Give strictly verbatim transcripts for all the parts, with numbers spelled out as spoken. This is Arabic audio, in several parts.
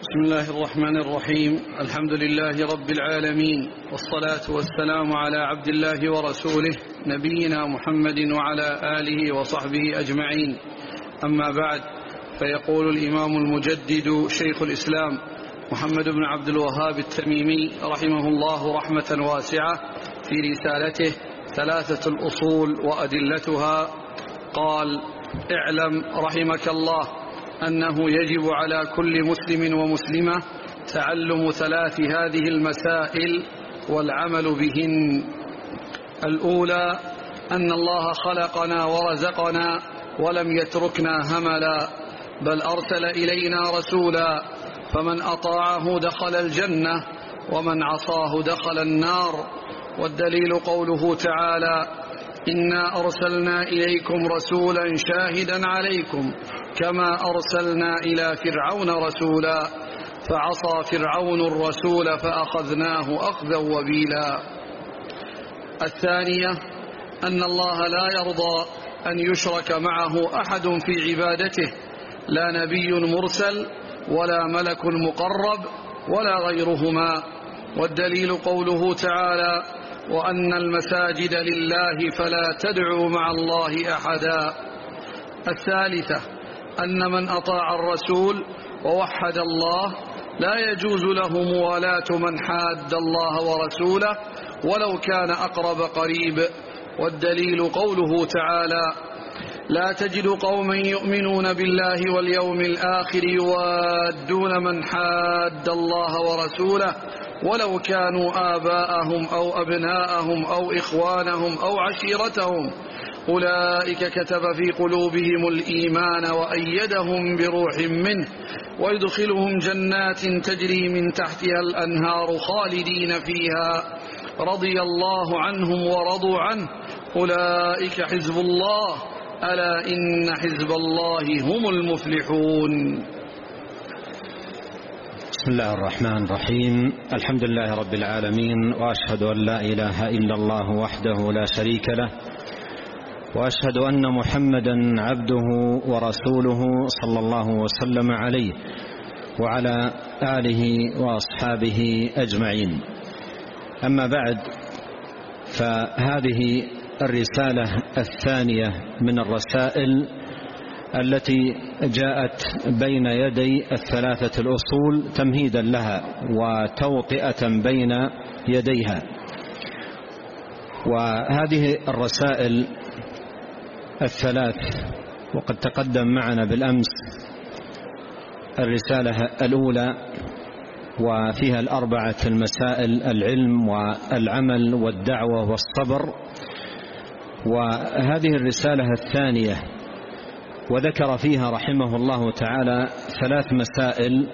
بسم الله الرحمن الرحيم. الحمد لله رب العالمين، والصلاة والسلام على عبد الله ورسوله نبينا محمد وعلى آله وصحبه أجمعين. أما بعد، فيقول الإمام المجدد شيخ الإسلام محمد بن عبد الوهاب التميمي رحمه الله رحمة واسعة في رسالته ثلاثة الأصول وأدلتها قال: اعلم رحمك الله أنه يجب على كل مسلم ومسلمة تعلم ثلاث هذه المسائل والعمل بهن. الأولى أن الله خلقنا ورزقنا ولم يتركنا هملا، بل أرسل إلينا رسولا، فمن أطاعه دخل الجنة ومن عصاه دخل النار. والدليل قوله تعالى: إنا أرسلنا إليكم رسولا شاهدا عليكم كما أرسلنا إلى فرعون رسولا، فعصى فرعون الرسول فأخذناه أخذا وبيلا. الثانية أن الله لا يرضى أن يشرك معه أحد في عبادته، لا نبي مرسل ولا ملك مقرب ولا غيرهما. والدليل قوله تعالى: وأن المساجد لله فلا تدعوا مع الله أحدا. الثالثة أن من أطاع الرسول ووحد الله لا يجوز له موالاة من حاد الله ورسوله ولو كان أقرب قريب. والدليل قوله تعالى: لا تجد قوما يؤمنون بالله واليوم الآخر يوادون من حاد الله ورسوله ولو كانوا آباءهم أو أبناءهم أو إخوانهم أو عشيرتهم، أولئك كتب في قلوبهم الإيمان وأيدهم بروح منه ويدخلهم جنات تجري من تحتها الأنهار خالدين فيها، رضي الله عنهم ورضوا عنه، أولئك حزب الله، ألا إن حزب الله هم المفلحون. بسم الله الرحمن الرحيم. الحمد لله رب العالمين، وأشهد أن لا إله إلا الله وحده لا شريك له، وأشهد أن محمدا عبده ورسوله صلى الله وسلم عليه وعلى آله وأصحابه أجمعين. أما بعد، فهذه الرسالة الثانية من الرسائل التي جاءت بين يدي الثلاثة الأصول تمهيدا لها وتوطئة بين يديها. وهذه الرسائل الثلاث، وقد تقدم معنا بالأمس الرسالة الأولى وفيها الأربعة المسائل: العلم والعمل والدعوة والصبر. وهذه الرسالة الثانية وذكر فيها رحمه الله تعالى ثلاث مسائل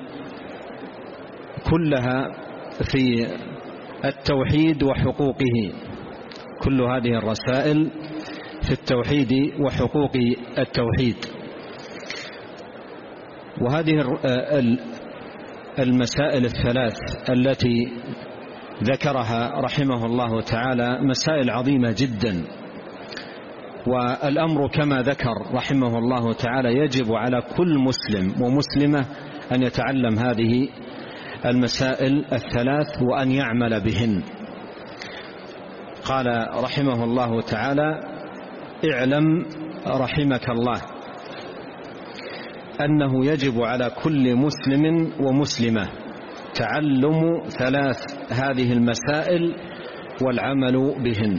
كلها في التوحيد وحقوقه. كل هذه الرسائل في التوحيد وحقوق التوحيد. وهذه المسائل الثلاث التي ذكرها رحمه الله تعالى مسائل عظيمة جدا، والأمر كما ذكر رحمه الله تعالى يجب على كل مسلم ومسلمة أن يتعلم هذه المسائل الثلاث وأن يعمل بهن. قال رحمه الله تعالى: اعلم رحمك الله أنه يجب على كل مسلم ومسلمة تعلم ثلاث هذه المسائل والعمل بهن.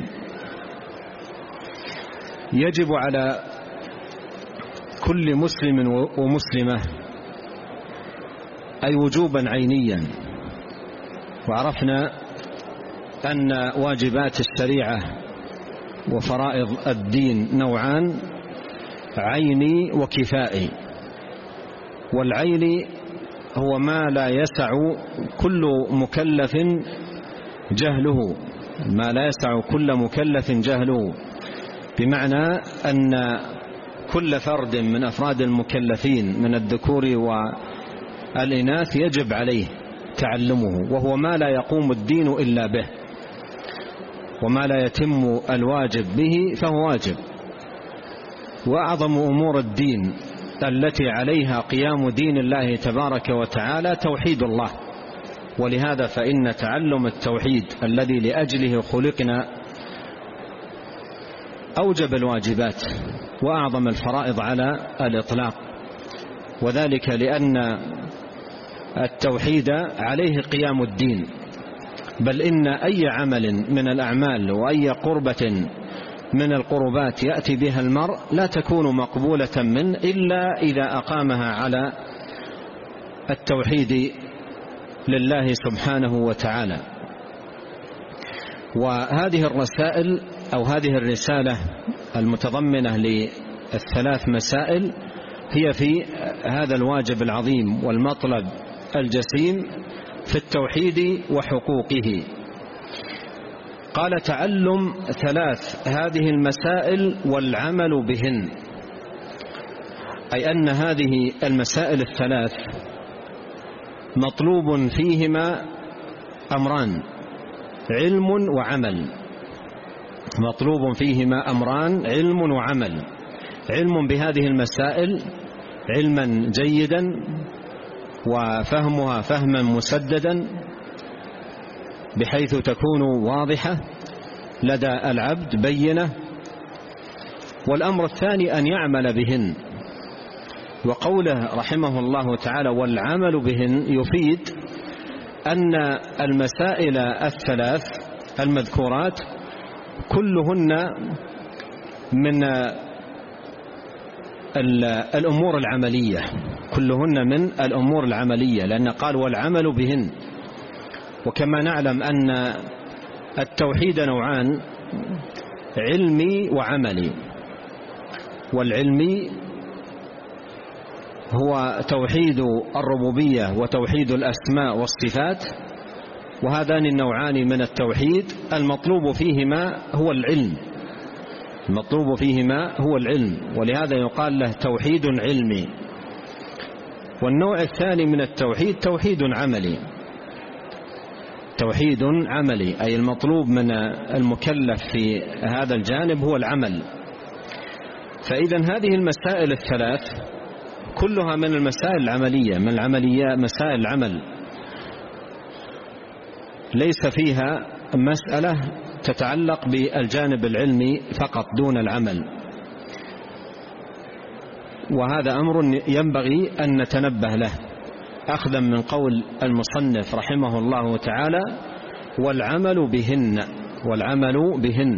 يجب على كل مسلم ومسلمة أي وجوبا عينيا. وعرفنا أن واجبات الشريعة وفرائض الدين نوعان: عيني وكفائي. والعيني هو ما لا يسع كل مكلف جهله، ما لا يسع كل مكلف جهله، بمعنى أن كل فرد من أفراد المكلفين من الذكور والإناث يجب عليه تعلمه، وهو ما لا يقوم الدين إلا به، وما لا يتم الواجب به فهو واجب. وأعظم أمور الدين التي عليها قيام دين الله تبارك وتعالى توحيد الله. ولهذا فإن تعلم التوحيد الذي لأجله خلقنا أوجب الواجبات وأعظم الفرائض على الإطلاق، وذلك لأن التوحيد عليه قيام الدين، بل إن أي عمل من الأعمال وأي قربة من القربات يأتي بها المرء لا تكون مقبولة منه إلا إذا أقامها على التوحيد لله سبحانه وتعالى. وهذه الرسائل أو هذه الرسالة المتضمنة للثلاث مسائل هي في هذا الواجب العظيم والمطلب الجسيم في التوحيد وحقوقه. قال: تعلم ثلاث هذه المسائل والعمل بهن، أي أن هذه المسائل الثلاث مطلوب فيهما أمران: علم وعمل. مطلوب فيهما أمران: علم وعمل. علم بهذه المسائل علما جيدا وفهمها فهما مسددا بحيث تكون واضحة لدى العبد بينة. والأمر الثاني أن يعمل بهن. وقوله رحمه الله تعالى والعمل بهن يفيد أن المسائل الثلاث المذكورات كلهن من الأمور العملية، كلهن من الأمور العملية، لأن قال والعمل بهن. وكما نعلم أن التوحيد نوعان: علمي وعملي. والعلمي هو توحيد الربوبية وتوحيد الأسماء والصفات، وهذان النوعان من التوحيد المطلوب فيهما هو العلم، المطلوب فيهما هو العلم، ولهذا يقال له توحيد علمي. والنوع الثاني من التوحيد توحيد عملي، توحيد عملي أي المطلوب من المكلف في هذا الجانب هو العمل. فإذا هذه المسائل الثلاث كلها من المسائل العملية، من العملية مسائل العمل، ليس فيها مسألة تتعلق بالجانب العلمي فقط دون العمل. وهذا أمر ينبغي أن نتنبه له أخذا من قول المصنف رحمه الله تعالى والعمل بهن. والعمل بهن.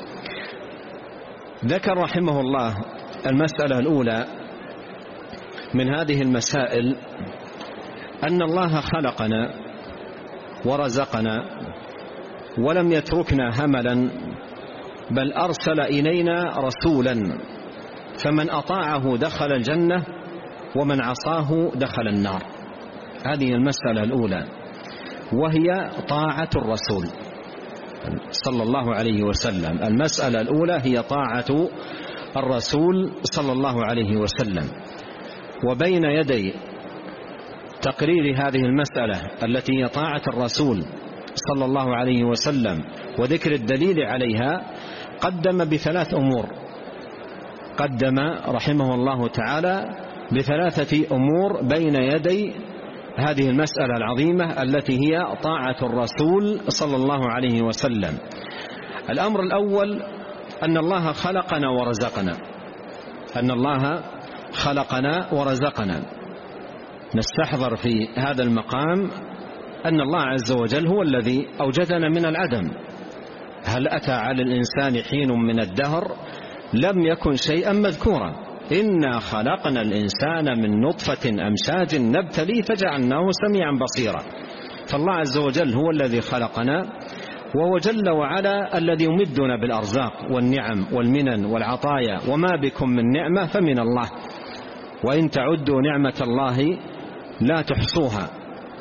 ذكر رحمه الله المسألة الأولى من هذه المسائل أن الله خلقنا ورزقنا ولم يتركنا هملا، بل أرسل إلينا رسولا، فمن أطاعه دخل الجنة ومن عصاه دخل النار. هذه المسألة الأولى، وهي طاعة الرسول صلى الله عليه وسلم. المسألة الأولى هي طاعة الرسول صلى الله عليه وسلم. وبين يدي تقرير هذه المسألة التي هي طاعة الرسول صلى الله عليه وسلم وذكر الدليل عليها قدم بثلاث أمور، قدم رحمه الله تعالى بثلاثة أمور بين يدي هذه المسألة العظيمة التي هي طاعة الرسول صلى الله عليه وسلم. الأمر الأول أن الله خلقنا ورزقنا، أن الله خلقنا ورزقنا. نستحضر في هذا المقام أن الله عز وجل هو الذي أوجدنا من العدم. هل أتى على الإنسان حين من الدهر لم يكن شيئا مذكورا؟ إنا خلقنا الإنسان من نطفة أمشاج نبتلي فجعلناه سميعا بصيرا. فالله عز وجل هو الذي خلقنا، وهو جل وعلا الذي يمدنا بالأرزاق والنعم والمنن والعطايا، وما بكم من نعمة فمن الله، وإن تعدوا نعمة الله لا تحصوها.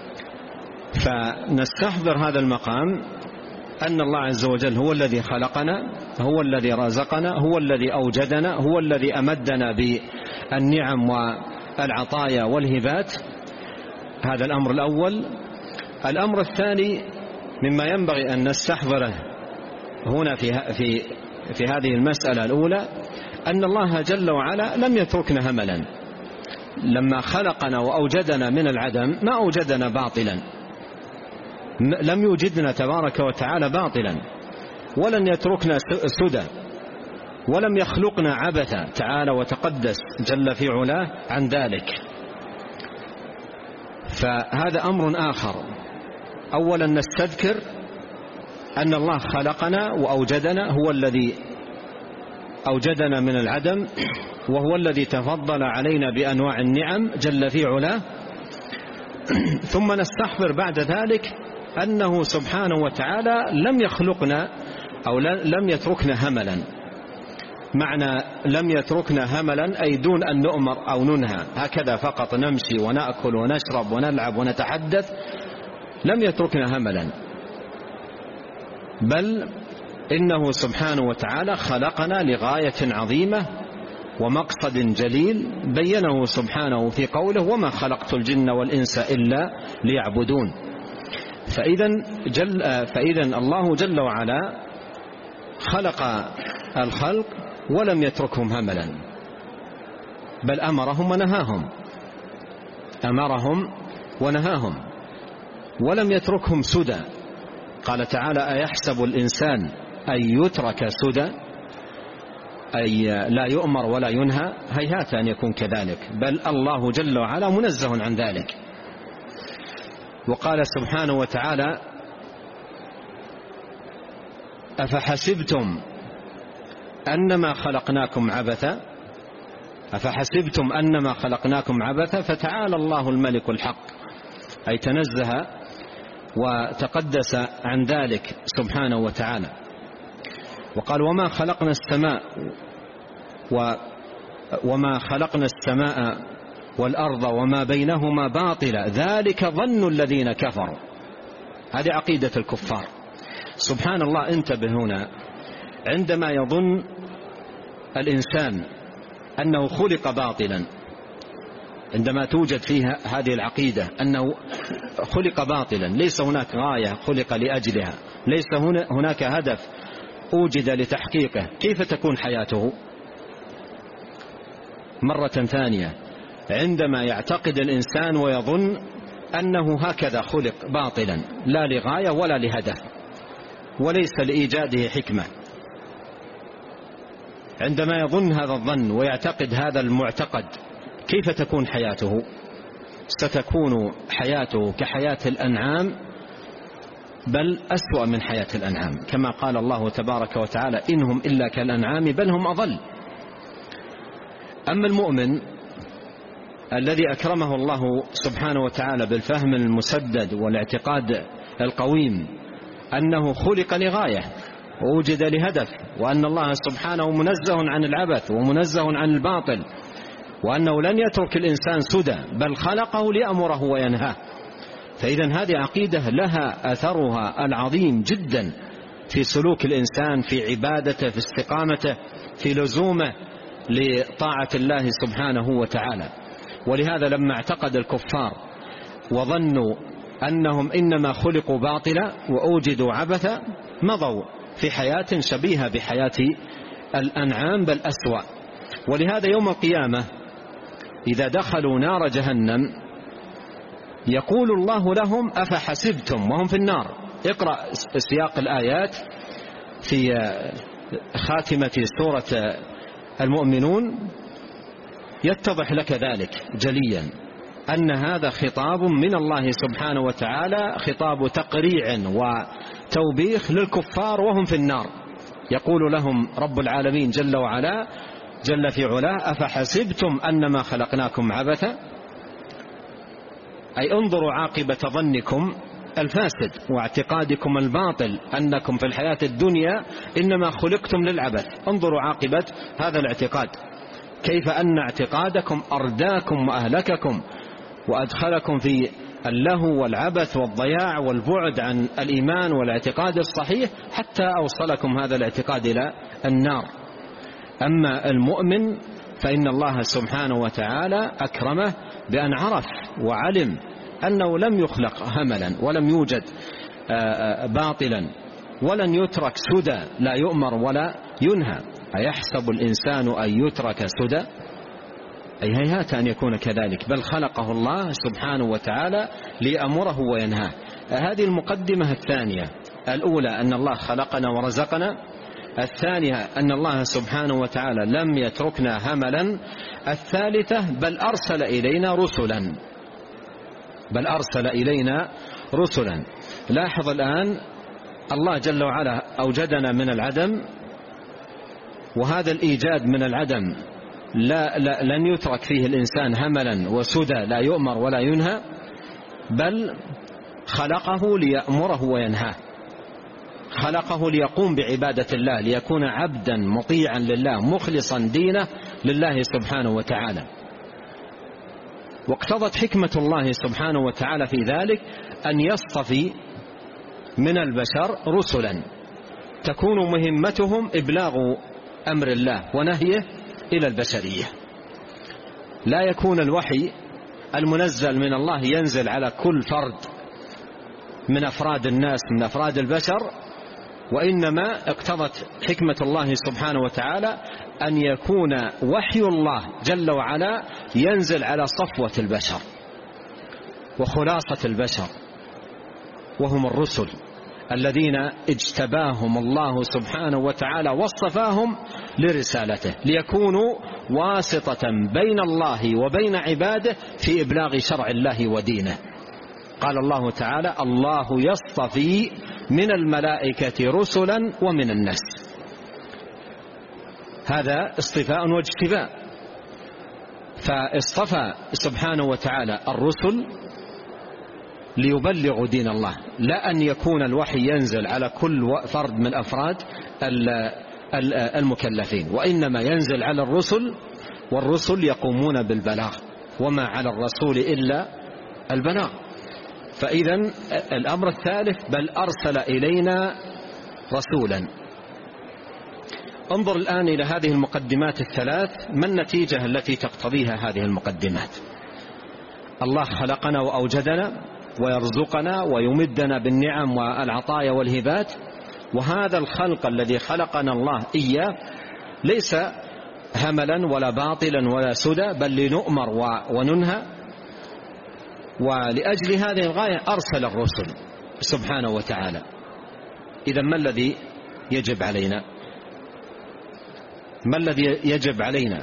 فنستحضر هذا المقام أن الله عز وجل هو الذي خلقنا، هو الذي رزقنا، هو الذي أوجدنا، هو الذي أمدنا بالنعم والعطايا والهبات. هذا الأمر الأول. الأمر الثاني مما ينبغي أن نستحضره هنا في في في هذه المسألة الأولى أن الله جل وعلا لم يتركنا هملا، لما خلقنا وأوجدنا من العدم ما أوجدنا باطلا، لم يوجدنا تبارك وتعالى باطلا، ولن يتركنا سدى، ولم يخلقنا عبثا تعالى وتقدس جل في علاه عن ذلك. فهذا أمر آخر. أولا نستذكر أن الله خلقنا وأوجدنا، هو الذي أوجدنا من العدم، وهو الذي تفضل علينا بأنواع النعم جل في علاه. ثم نستخبر بعد ذلك أنه سبحانه وتعالى لم يخلقنا أو لم يتركنا هملا. معنى لم يتركنا هملا أي دون أن نؤمر أو ننهى، هكذا فقط نمشي ونأكل ونشرب ونلعب ونتحدث، لم يتركنا هملا، بل إنه سبحانه وتعالى خلقنا لغاية عظيمة ومقصد جليل بينه سبحانه في قوله: وما خلقت الجن والإنس إلا ليعبدون. فإذا, جل فإذا الله جل وعلا خلق الخلق ولم يتركهم هملا، بل أمرهم ونهاهم، أمرهم ونهاهم، ولم يتركهم سدى. قال تعالى: أيحسب الإنسان أن يترك سدى، أي لا يؤمر ولا ينهى؟ هيهات أن يكون كذلك، بل الله جل وعلا منزه عن ذلك. وقال سبحانه وتعالى: أفحسبتم أنما خلقناكم عبثا أفحسبتم أنما خلقناكم عبثا فتعالى الله الملك الحق، أي تنزه وتقدس عن ذلك سبحانه وتعالى. وقال: وما خلقنا السماء و وما خلقنا السماء والأرض وما بينهما باطلا ذلك ظن الذين كفروا. هذه عقيدة الكفار. سبحان الله، انتبه هنا، عندما يظن الإنسان أنه خلق باطلا، عندما توجد فيها هذه العقيدة أنه خلق باطلا، ليس هناك غاية خلق لأجلها، ليس هناك هدف أوجد لتحقيقه، كيف تكون حياته؟ مرة ثانية، عندما يعتقد الإنسان ويظن أنه هكذا خلق باطلا، لا لغاية ولا لهدف، وليس لإيجاده حكمة، عندما يظن هذا الظن ويعتقد هذا المعتقد، كيف تكون حياته؟ ستكون حياته كحياة الأنعام، بل أسوأ من حياة الأنعام، كما قال الله تبارك وتعالى: إنهم إلا كالأنعام بل هم أضل. أما المؤمن الذي أكرمه الله سبحانه وتعالى بالفهم المسدد والاعتقاد القويم أنه خلق لغاية ووجد لهدف، وأن الله سبحانه منزه عن العبث ومنزه عن الباطل، وأنه لن يترك الإنسان سدى، بل خلقه ليأمره وينهاه. فإذا هذه عقيدة لها أثرها العظيم جدا في سلوك الإنسان، في عبادته، في استقامته، في لزومه لطاعة الله سبحانه وتعالى. ولهذا لما اعتقد الكفار وظنوا أنهم إنما خلقوا باطلا وأوجدوا عبثا، مضوا في حياة شبيهة بحياة الأنعام بل أسوأ. ولهذا يوم القيامة إذا دخلوا نار جهنم يقول الله لهم: أفحسبتم، وهم في النار. اقرأ سياق الآيات في خاتمة سورة المؤمنون يتضح لك ذلك جليا، أن هذا خطاب من الله سبحانه وتعالى، خطاب تقريع وتوبيخ للكفار وهم في النار. يقول لهم رب العالمين جل وعلا جل في علاه: أفحسبتم أنما خلقناكم عبثا، أي انظروا عاقبة ظنكم الفاسد واعتقادكم الباطل أنكم في الحياة الدنيا إنما خلقتم للعبث. انظروا عاقبة هذا الاعتقاد، كيف أن اعتقادكم أرداكم وأهلككم وأدخلكم في اللهو والعبث والضياع والبعد عن الإيمان والاعتقاد الصحيح، حتى أوصلكم هذا الاعتقاد إلى النار. أما المؤمن فإن الله سبحانه وتعالى أكرمه بأن عرف وعلم أنه لم يخلق هملا، ولم يوجد باطلا، ولن يترك سدى، لا يؤمر ولا ينهى. أيحسب الإنسان أن يترك سدى؟ أي هيهات أن يكون كذلك، بل خلقه الله سبحانه وتعالى ليأمره وينهاه. هذه المقدمة الثانية. الأولى أن الله خلقنا ورزقنا، الثانية أن الله سبحانه وتعالى لم يتركنا هملا، الثالثة بل أرسل إلينا رسلا بل أرسل إلينا رسلا. لاحظ الآن الله جل وعلا أوجدنا من العدم، وهذا الإيجاد من العدم لا, لا لن يترك فيه الإنسان هملا وسدى لا يؤمر ولا ينهى، بل خلقه ليأمره وينهاه، خلقه ليقوم بعبادة الله، ليكون عبدا مطيعا لله مخلصا دينه لله سبحانه وتعالى. واقتضت حكمة الله سبحانه وتعالى في ذلك أن يصطفي من البشر رسلا تكون مهمتهم إبلاغ أمر الله ونهيه إلى البشرية. لا يكون الوحي المنزل من الله ينزل على كل فرد من أفراد الناس من أفراد البشر، وإنما اقتضت حكمة الله سبحانه وتعالى أن يكون وحي الله جل وعلا ينزل على صفوة البشر وخلاصة البشر، وهم الرسل الذين اجتباهم الله سبحانه وتعالى واصطفاهم لرسالته، ليكونوا واسطة بين الله وبين عباده في إبلاغ شرع الله ودينه. قال الله تعالى: الله يصطفي من الملائكة رسلا ومن الناس. هذا اصطفاء واجتباء، فاصطفى سبحانه وتعالى الرسل ليبلغوا دين الله، لا أن يكون الوحي ينزل على كل فرد من أفراد المكلفين، وإنما ينزل على الرسل، والرسل يقومون بالبلاغ، وما على الرسول إلا البلاغ. فإذا الأمر الثالث: بل أرسل إلينا رسولا. انظر الآن إلى هذه المقدمات الثلاث، ما النتيجة التي تقتضيها هذه المقدمات؟ الله خلقنا وأوجدنا ويرزقنا ويمدنا بالنعم والعطايا والهبات، وهذا الخلق الذي خلقنا الله إياه ليس هملا ولا باطلا ولا سدى، بل لنؤمر وننهى، ولأجل هذه الغاية أرسل الرسل سبحانه وتعالى. إذا ما الذي يجب علينا؟ ما الذي يجب علينا؟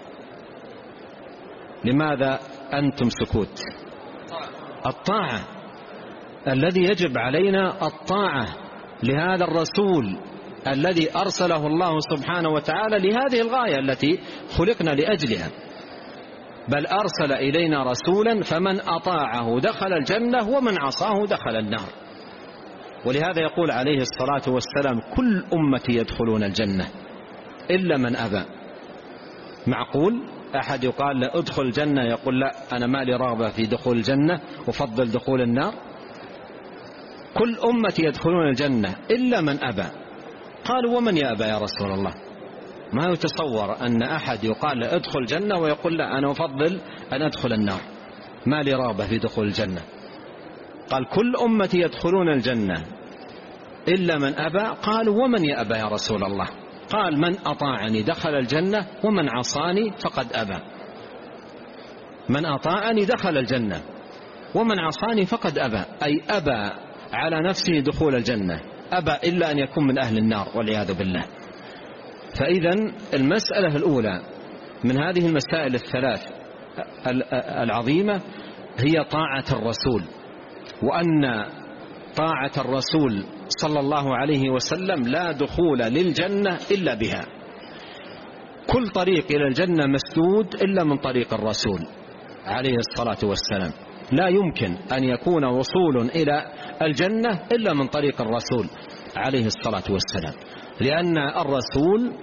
لماذا أنتم سكوت؟ الطاعة. الذي يجب علينا الطاعة لهذا الرسول الذي أرسله الله سبحانه وتعالى لهذه الغاية التي خلقنا لأجلها. بل أرسل إلينا رسولا فمن أطاعه دخل الجنة ومن عصاه دخل النار. ولهذا يقول عليه الصلاة والسلام: كل أمتي يدخلون الجنة إلا من أبى. معقول أحد يقال لا أدخل الجنة يقول لا أنا ما لي رغبة في دخول الجنة وفضل دخول النار؟ كل أمتي يدخلون الجنة إلا من أبى. قالوا: ومن يأبى يا رسول الله؟ ما يتصور أن أحد يقال لا أدخل الجنة ويقول لا أنا أفضل أن أدخل النار، ما لي رغبة في دخول الجنة. قال: كل أمتي يدخلون الجنة إلا من أبى. قالوا: ومن يأبى يا رسول الله؟ قال: من أطاعني دخل الجنة ومن عصاني فقد أبى. من أطاعني دخل الجنة ومن عصاني فقد أبى، أي أبى على نفسه دخول الجنة، أبى إلا أن يكون من أهل النار والعياذ بالله. فإذا المسألة الأولى من هذه المسائل الثلاث العظيمة هي طاعة الرسول، وأن طاعة الرسول صلى الله عليه وسلم لا دخول للجنة إلا بها. كل طريق إلى الجنة مسدود إلا من طريق الرسول عليه الصلاة والسلام. لا يمكن أن يكون وصول إلى الجنة إلا من طريق الرسول عليه الصلاة والسلام، لأن الرسول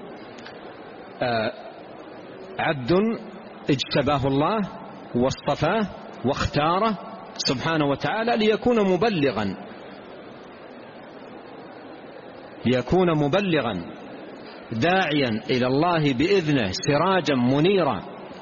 عبد اجتباه الله واصطفاه واختاره سبحانه وتعالى ليكون مبلغا ليكون مبلغا داعيا إلى الله بإذنه سراجا منيرا.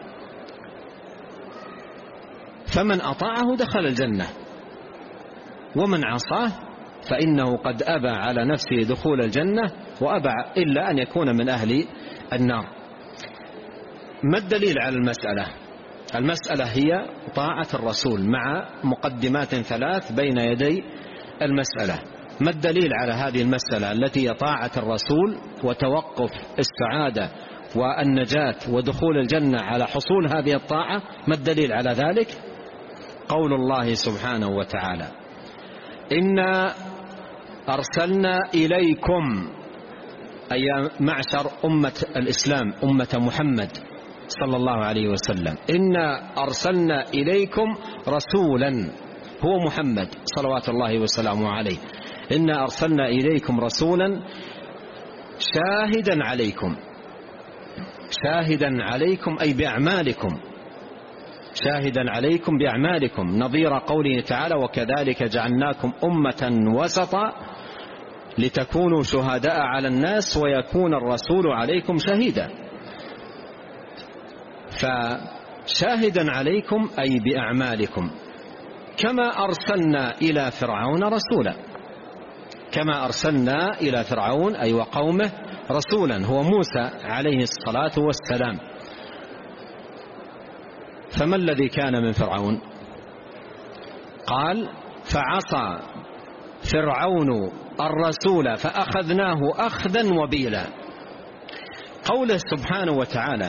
فمن أطاعه دخل الجنة، ومن عصاه فإنه قد أبى على نفسه دخول الجنة وأبى إلا أن يكون من أهل النار. ما الدليل على المسألة؟ المسألة هي طاعة الرسول مع مقدمات ثلاث بين يدي المسألة. ما الدليل على هذه المسألة التي هي طاعة الرسول وتوقف السعادة والنجاة ودخول الجنة على حصول هذه الطاعة؟ ما الدليل على ذلك؟ قول الله سبحانه وتعالى: إنا أرسلنا إليكم، أي معشر أمة الإسلام أمة محمد صلى الله عليه وسلم، إنا أرسلنا إليكم رسولا، هو محمد صلوات الله وسلامه عليه. إنا أرسلنا إليكم رسولا شاهدا عليكم، شاهدا عليكم أي بأعمالكم، شاهدا عليكم بأعمالكم، نظير قوله تعالى: وكذلك جعلناكم أمة وسطا لتكونوا شهداء على الناس ويكون الرسول عليكم شهيدا. فشاهدا عليكم أي بأعمالكم، كما أرسلنا إلى فرعون رسولا، كما أرسلنا إلى فرعون أي وقومه رسولا هو موسى عليه الصلاة والسلام. فما الذي كان من فرعون؟ قال: فعصى فرعون الرسول فأخذناه أخذا وبيلا. قوله سبحانه وتعالى: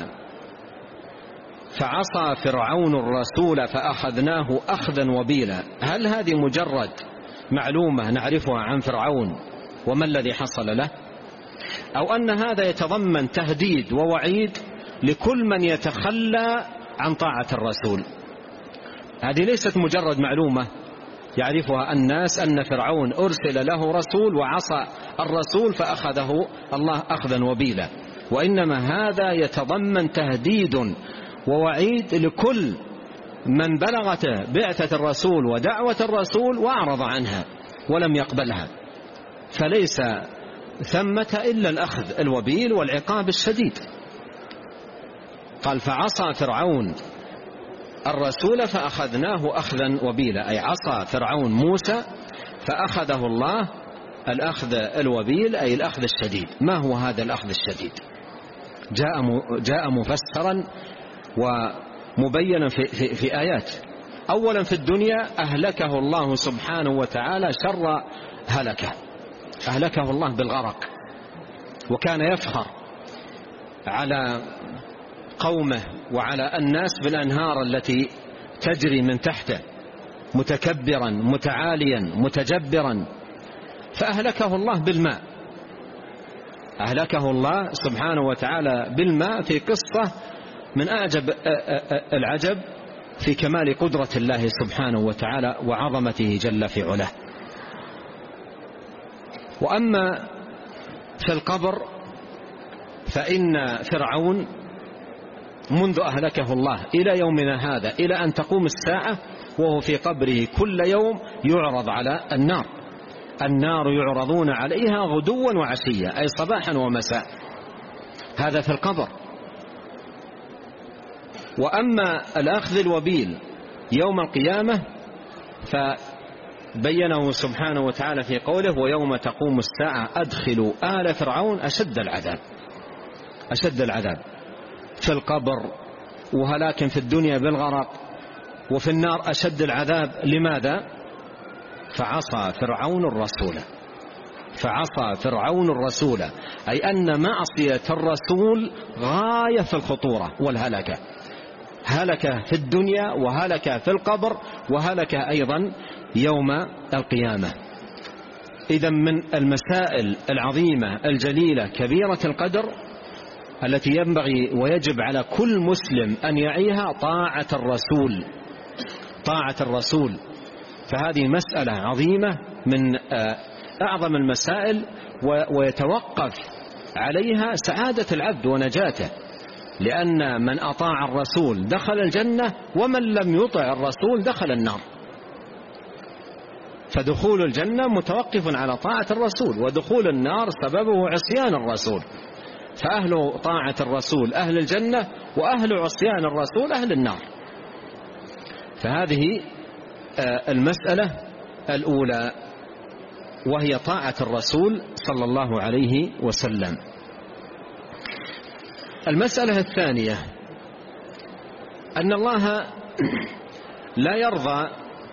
فعصى فرعون الرسول فأخذناه أخذا وبيلا، هل هذه مجرد معلومة نعرفها عن فرعون وما الذي حصل له، أو أن هذا يتضمن تهديد ووعيد لكل من يتخلى عن طاعة الرسول؟ هذه ليست مجرد معلومة يعرفها الناس أن فرعون أرسل له رسول وعصى الرسول فأخذه الله أخذا وبيلا، وإنما هذا يتضمن تهديد ووعيد لكل من بلغته بعثة الرسول ودعوة الرسول وأعرض عنها ولم يقبلها، فليس ثمة إلا الأخذ الوبيل والعقاب الشديد. قال: فعصى فرعون الرسول فأخذناه أخذا وبيلا، أي عصى فرعون موسى فأخذه الله الأخذ الوبيل أي الأخذ الشديد. ما هو هذا الأخذ الشديد؟ جاء جاء مفسرا ومبينا في, في, في آيات. أولا في الدنيا أهلكه الله سبحانه وتعالى شر هلكه، أهلكه الله بالغرق، وكان يفخر على قومه وعلى الناس بالأنهار التي تجري من تحته، متكبرا متعاليا متجبرا، فأهلكه الله بالماء، أهلكه الله سبحانه وتعالى بالماء في قصة من أعجب العجب في كمال قدرة الله سبحانه وتعالى وعظمته جل في علاه. وأما في القبر فإن فرعون منذ أهلكه الله إلى يومنا هذا إلى أن تقوم الساعة وهو في قبره كل يوم يعرض على النار، النار يعرضون عليها غدوا وعشيا أي صباحا ومساء، هذا في القبر. وأما الأخذ الوبيل يوم القيامة فبينه سبحانه وتعالى في قوله: ويوم تقوم الساعة أدخلوا آل فرعون أشد العذاب، أشد العذاب في القبر وهلاك في الدنيا بالغرق، وفي النار أشد العذاب. لماذا؟ فعصى فرعون الرسول، فعصى فرعون الرسول أي أن معصية الرسول غاية في الخطورة والهلكة، هلك في الدنيا وهلك في القبر وهلك أيضا يوم القيامة. إذن من المسائل العظيمة الجليلة كبيرة القدر التي ينبغي ويجب على كل مسلم أن يعيها طاعة الرسول، طاعة الرسول. فهذه مسألة عظيمة من أعظم المسائل ويتوقف عليها سعادة العبد ونجاته، لأن من أطاع الرسول دخل الجنة ومن لم يطع الرسول دخل النار. فدخول الجنة متوقف على طاعة الرسول، ودخول النار سببه عصيان الرسول. فأهل طاعة الرسول أهل الجنة، وأهل عصيان الرسول أهل النار. فهذه المسألة الأولى وهي طاعة الرسول صلى الله عليه وسلم. المسألة الثانية أن الله لا يرضى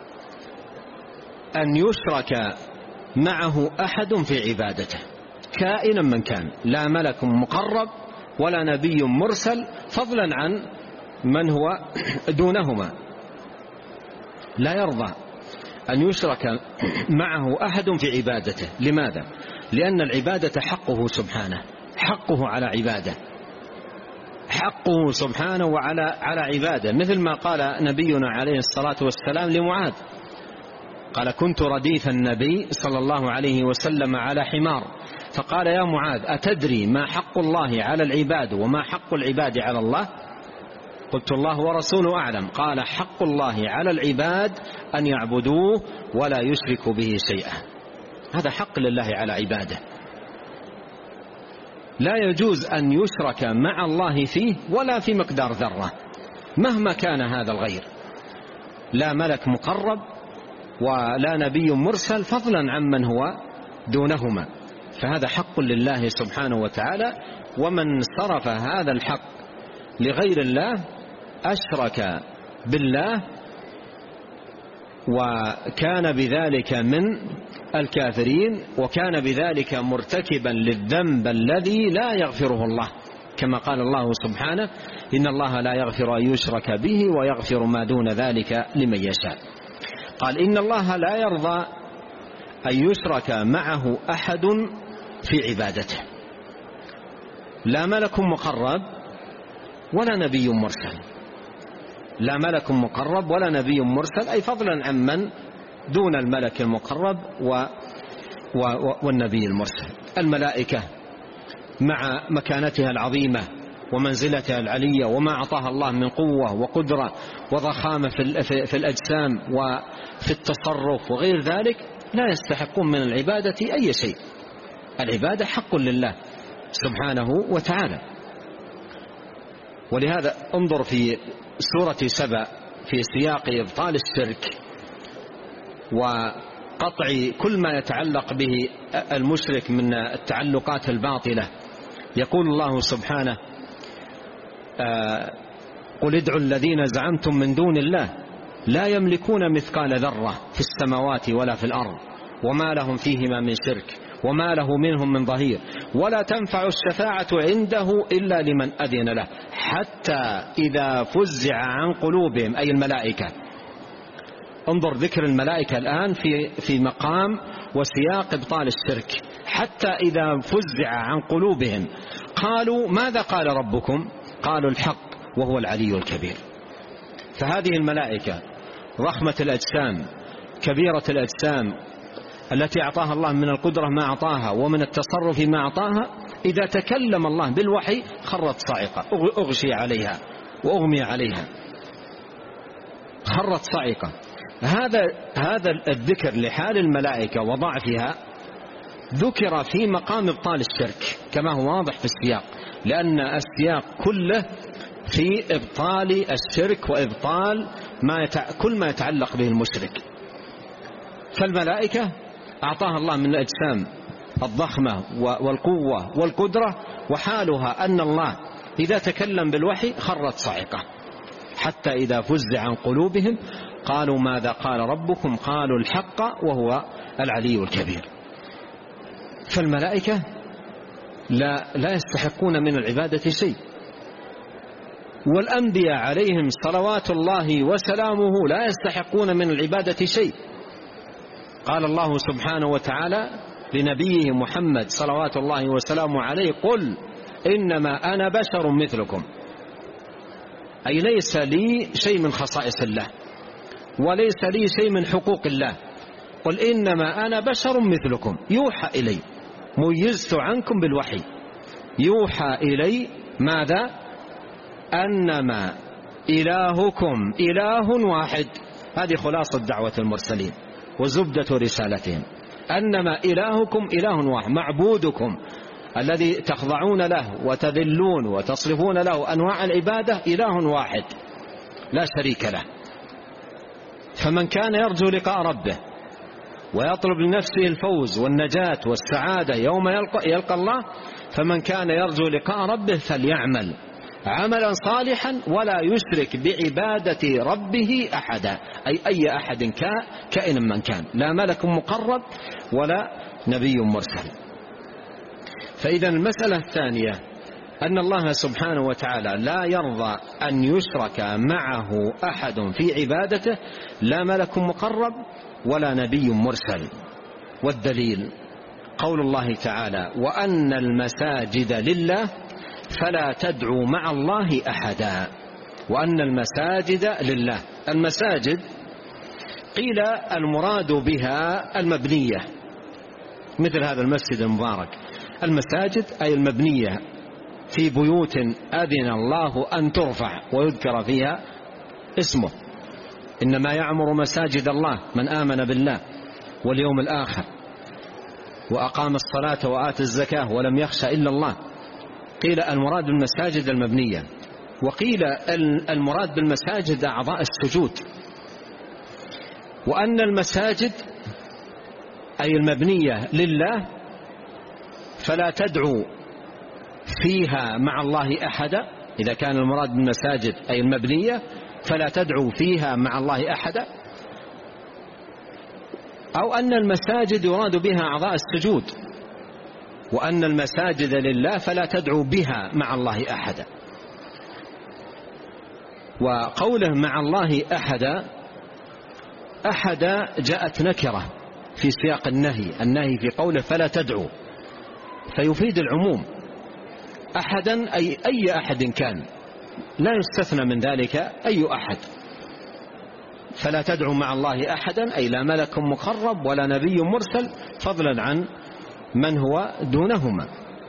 أن يشرك معه أحد في عبادته كائنا من كان، لا ملك مقرب ولا نبي مرسل، فضلا عن من هو دونهما. لا يرضى أن يشرك معه أحد في عبادته. لماذا؟ لأن العبادة حقه سبحانه، حقه على عباده، حقه سبحانه وعلى على عباده، مثل ما قال نبينا عليه الصلاة والسلام لمعاذ، قال: كنت رديف النبي صلى الله عليه وسلم على حمار، فقال: يا معاذ، أتدري ما حق الله على العباد وما حق العباد على الله؟ قلت: الله ورسوله أعلم. قال: حق الله على العباد أن يعبدوه ولا يشركوا به شيئا. هذا حق لله على عباده، لا يجوز أن يشرك مع الله فيه ولا في مقدار ذرة مهما كان هذا الغير، لا ملك مقرب ولا نبي مرسل، فضلا عمن هو دونهما. فهذا حق لله سبحانه وتعالى، ومن صرف هذا الحق لغير الله أشرك بالله وكان بذلك من الكافرين، وكان بذلك مرتكبا للذنب الذي لا يغفره الله، كما قال الله سبحانه: إن الله لا يغفر أن يشرك به ويغفر ما دون ذلك لمن يشاء. قال: إن الله لا يرضى أن يشرك معه أحد في عبادته، لا ملك مقرب ولا نبي مرسل، لا ملك مقرب ولا نبي مرسل، أي فضلا عن من دون الملك المقرب و والنبي المرسل. الملائكة مع مكانتها العظيمة ومنزلتها العلية وما أعطاها الله من قوة وقدرة وضخامة في الأجسام وفي التصرف وغير ذلك، لا يستحقون من العبادة أي شيء. العبادة حق لله سبحانه وتعالى. ولهذا انظر في سورة سبأ في سياق إبطال الشرك وقطع كل ما يتعلق به المشرك من التعلقات الباطلة، يقول الله سبحانه: قل ادعوا الذين زعمتم من دون الله لا يملكون مثقال ذرة في السماوات ولا في الأرض وما لهم فيهما من شرك وما له منهم من ظهير ولا تنفع الشفاعة عنده إلا لمن أذن له حتى إذا فزع عن قلوبهم، أي الملائكة. انظر ذكر الملائكة الآن في في مقام وسياق إبطال الشرك. حتى إذا فزع عن قلوبهم قالوا ماذا قال ربكم؟ قالوا الحق وهو العلي الكبير. فهذه الملائكة ضخمة الأجسام كبيرة الأجسام التي أعطاها الله من القدرة ما أعطاها ومن التصرف ما أعطاها، إذا تكلم الله بالوحي خرت صاعقة، أغشي عليها وأغمي عليها، خرت صاعقة. هذا هذا الذكر لحال الملائكة وضعفها ذكر في مقام إبطال الشرك كما هو واضح في السياق، لأن السياق كله في إبطال الشرك وإبطال ما يتع... كل ما يتعلق به المشرك. فالملائكة أعطاها الله من الأجسام الضخمة والقوة والقدرة، وحالها أن الله إذا تكلم بالوحي خرت صاعقة، حتى إذا فزع عن قلوبهم قالوا ماذا قال ربكم؟ قالوا الحق وهو العلي الكبير. فالملائكة لا, لا يستحقون من العبادة شيء، والأنبياء عليهم صلوات الله وسلامه لا يستحقون من العبادة شيء. قال الله سبحانه وتعالى لنبيه محمد صلوات الله وسلامه عليه: قل إنما أنا بشر مثلكم، أي ليس لي شيء من خصائص الله وليس لي شيء من حقوق الله. قل إنما أنا بشر مثلكم يوحى إلي، ميزت عنكم بالوحي، يوحى إلي ماذا؟ أنما إلهكم إله واحد. هذه خلاصة دعوة المرسلين وزبدة رسالتهم، أنما إلهكم إله واحد، معبودكم الذي تخضعون له وتذلون وتصرفون له أنواع العبادة إله واحد لا شريك له. فمن كان يرجو لقاء ربه ويطلب لنفسه الفوز والنجاة والسعادة يوم يلقى, يلقى الله، فمن كان يرجو لقاء ربه فليعمل عملا صالحا ولا يشرك بعبادة ربه أحدا، أي أي أحد كائن من كان، لا ملك مقرب ولا نبي مرسل. فإذا المسألة الثانية أن الله سبحانه وتعالى لا يرضى أن يشرك معه أحد في عبادته، لا ملك مقرب ولا نبي مرسل. والدليل قول الله تعالى: وأن المساجد لله فلا تدعوا مع الله أحدا. وأن المساجد لله، المساجد قيل المراد بها المبنية، مثل هذا المسجد المبارك. المساجد أي المبنية في بيوت أذن الله أن ترفع ويذكر فيها اسمه. إنما يعمر مساجد الله من آمن بالله واليوم الآخر وأقام الصلاة وآتى الزكاة ولم يخشى إلا الله. قيل المراد بالمساجد المبنية، وقيل المراد بالمساجد أعضاء السجود. وأن المساجد أي المبنية لله فلا تدعو فيها مع الله أحدا. إذا كان المراد بالمساجد أي المبنية فلا تدعو فيها مع الله أحدا، أو أن المساجد يراد بها أعضاء السجود، وأن المساجد لله فلا تدعو بها مع الله أحدا. وقوله مع الله أحدا، أحدا جاءت نكرة في سياق النهي، النهي في قوله فلا تدعو فيفيد العموم، أحدا أي أي أحد كان، لا يستثنى من ذلك أي أحد. فلا تدعو مع الله أحدا أي لا ملك مقرب ولا نبي مرسل، فضلا عن من هو دونهما.